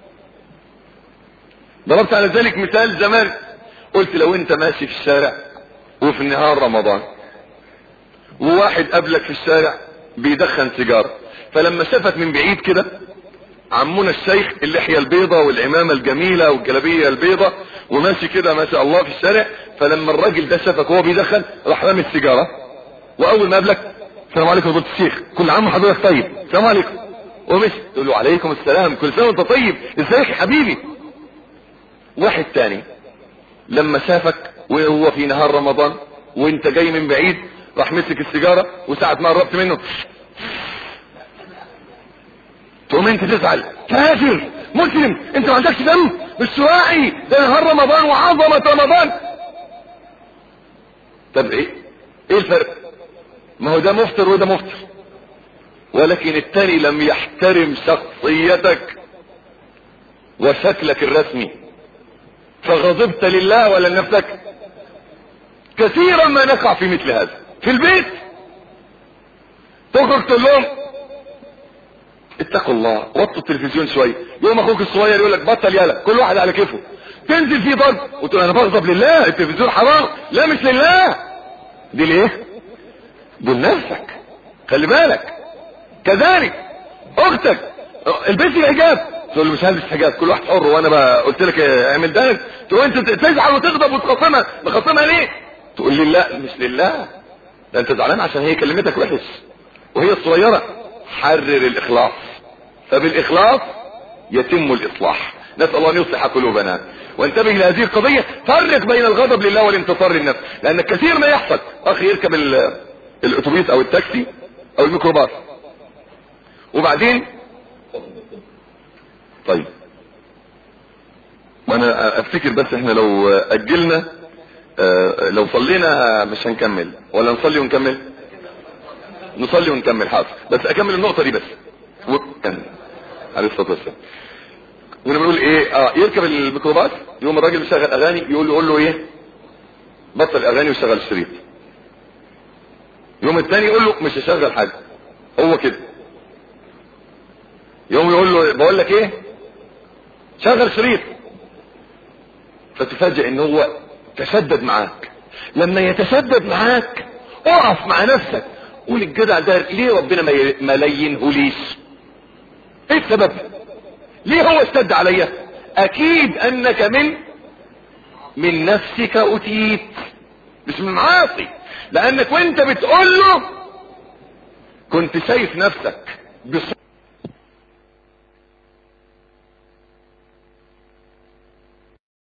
ضربت على ذلك مثال زمان قلت لو انت ماشي في الشارع وفي نهار رمضان وواحد قابلك في الشارع بيدخن سيجارة، فلما شافك من بعيد كده عمونا الشيخ اللحية البيضة والعمامة الجميلة والجلابية البيضة وماشي كده ما شاء الله في الشارع، فلما الراجل ده شافك وهو بيدخن راح رامي السيجارة، واول ما قابلك السلام عليكم يا فضيلة الشيخ، كل عام وحضرتك طيب، السلام عليكم، ومشي تقول له عليكم السلام، كل سنة وانت طيب، ازيك يا حبيبي. واحد تاني لما شافك وهو في نهار رمضان وانت جاي من بعيد راح مسك السيجارة، وساعة ما قربت منه تقوم انت تزعل، كافر مسلم انت ما عندكش دم، مش واعي، ده نهار رمضان وعظمة رمضان. طب ايه ايه الفرق؟ ما هو ده مفطر وده مفطر، ولكن التاني لم يحترم شخصيتك وشكلك الرسمي فغضبت لله ولا لنفسك. كثيرا ما نقع في مثل هذا في البيت، تخرج تقول لهم اتقوا الله وطوا التلفزيون شويه، يوم اخوك الصغير يقول لك بطل يالا، كل واحد على كيفه، تنزل فيه ضرب وتقول انا بغضب لله، التلفزيون حرام، لا مش لله، دي ليه؟ دي لنفسك، خلي بالك. كذلك اختك البسي الحجاب، تقول له مش هلبس حجاب، كل واحد حر، وانا بقى قلت لك اعمل ده، تقول انت تزعل وتغضب وتخصمها، مخصمها ليه؟ تقول لي لا مش لله، ده انت زعلان عشان هي كلمتك وحش وهي الصغيره. حرر الاخلاص، فبالاخلاص يتم الاصلاح. نسال الله ان يصلح قلوبنا. وانتبه لهذه القضيه، فرق بين الغضب لله والانتصار للنفس، لان كثير ما يحصل اخي يركب الاتوبيس او التاكسي او الميكروباص وبعدين طيب، وانا افتكر بس احنا لو اجلنا اه لو صلينا مش هنكمل، ولا نصلي ونكمل؟ نصلي ونكمل، حاضر، بس اكمل النقطة دي بس. وكمل عليه الصلاة والسلام. ونقول ايه، اه يركب الميكروباص، يوم الراجل بيشغل اغاني، يقول له يقول له ايه، بطل اغاني وشغل الشريط. يوم الثاني يقول له مش هشغل حاجة، هو كده. يوم يقول له بقول لك ايه، شغل شريط، فتفاجئ ان هو تشدد معاك. لما يتشدد معاك اقف مع نفسك، قول الجدع ده ليه ربنا ما لينه ليش؟ ايه السبب؟ ليه هو اشتد عليا؟ اكيد انك من من نفسك اتيت، مش من معاصي، لانك وانت بتقول له كنت شايف نفسك بص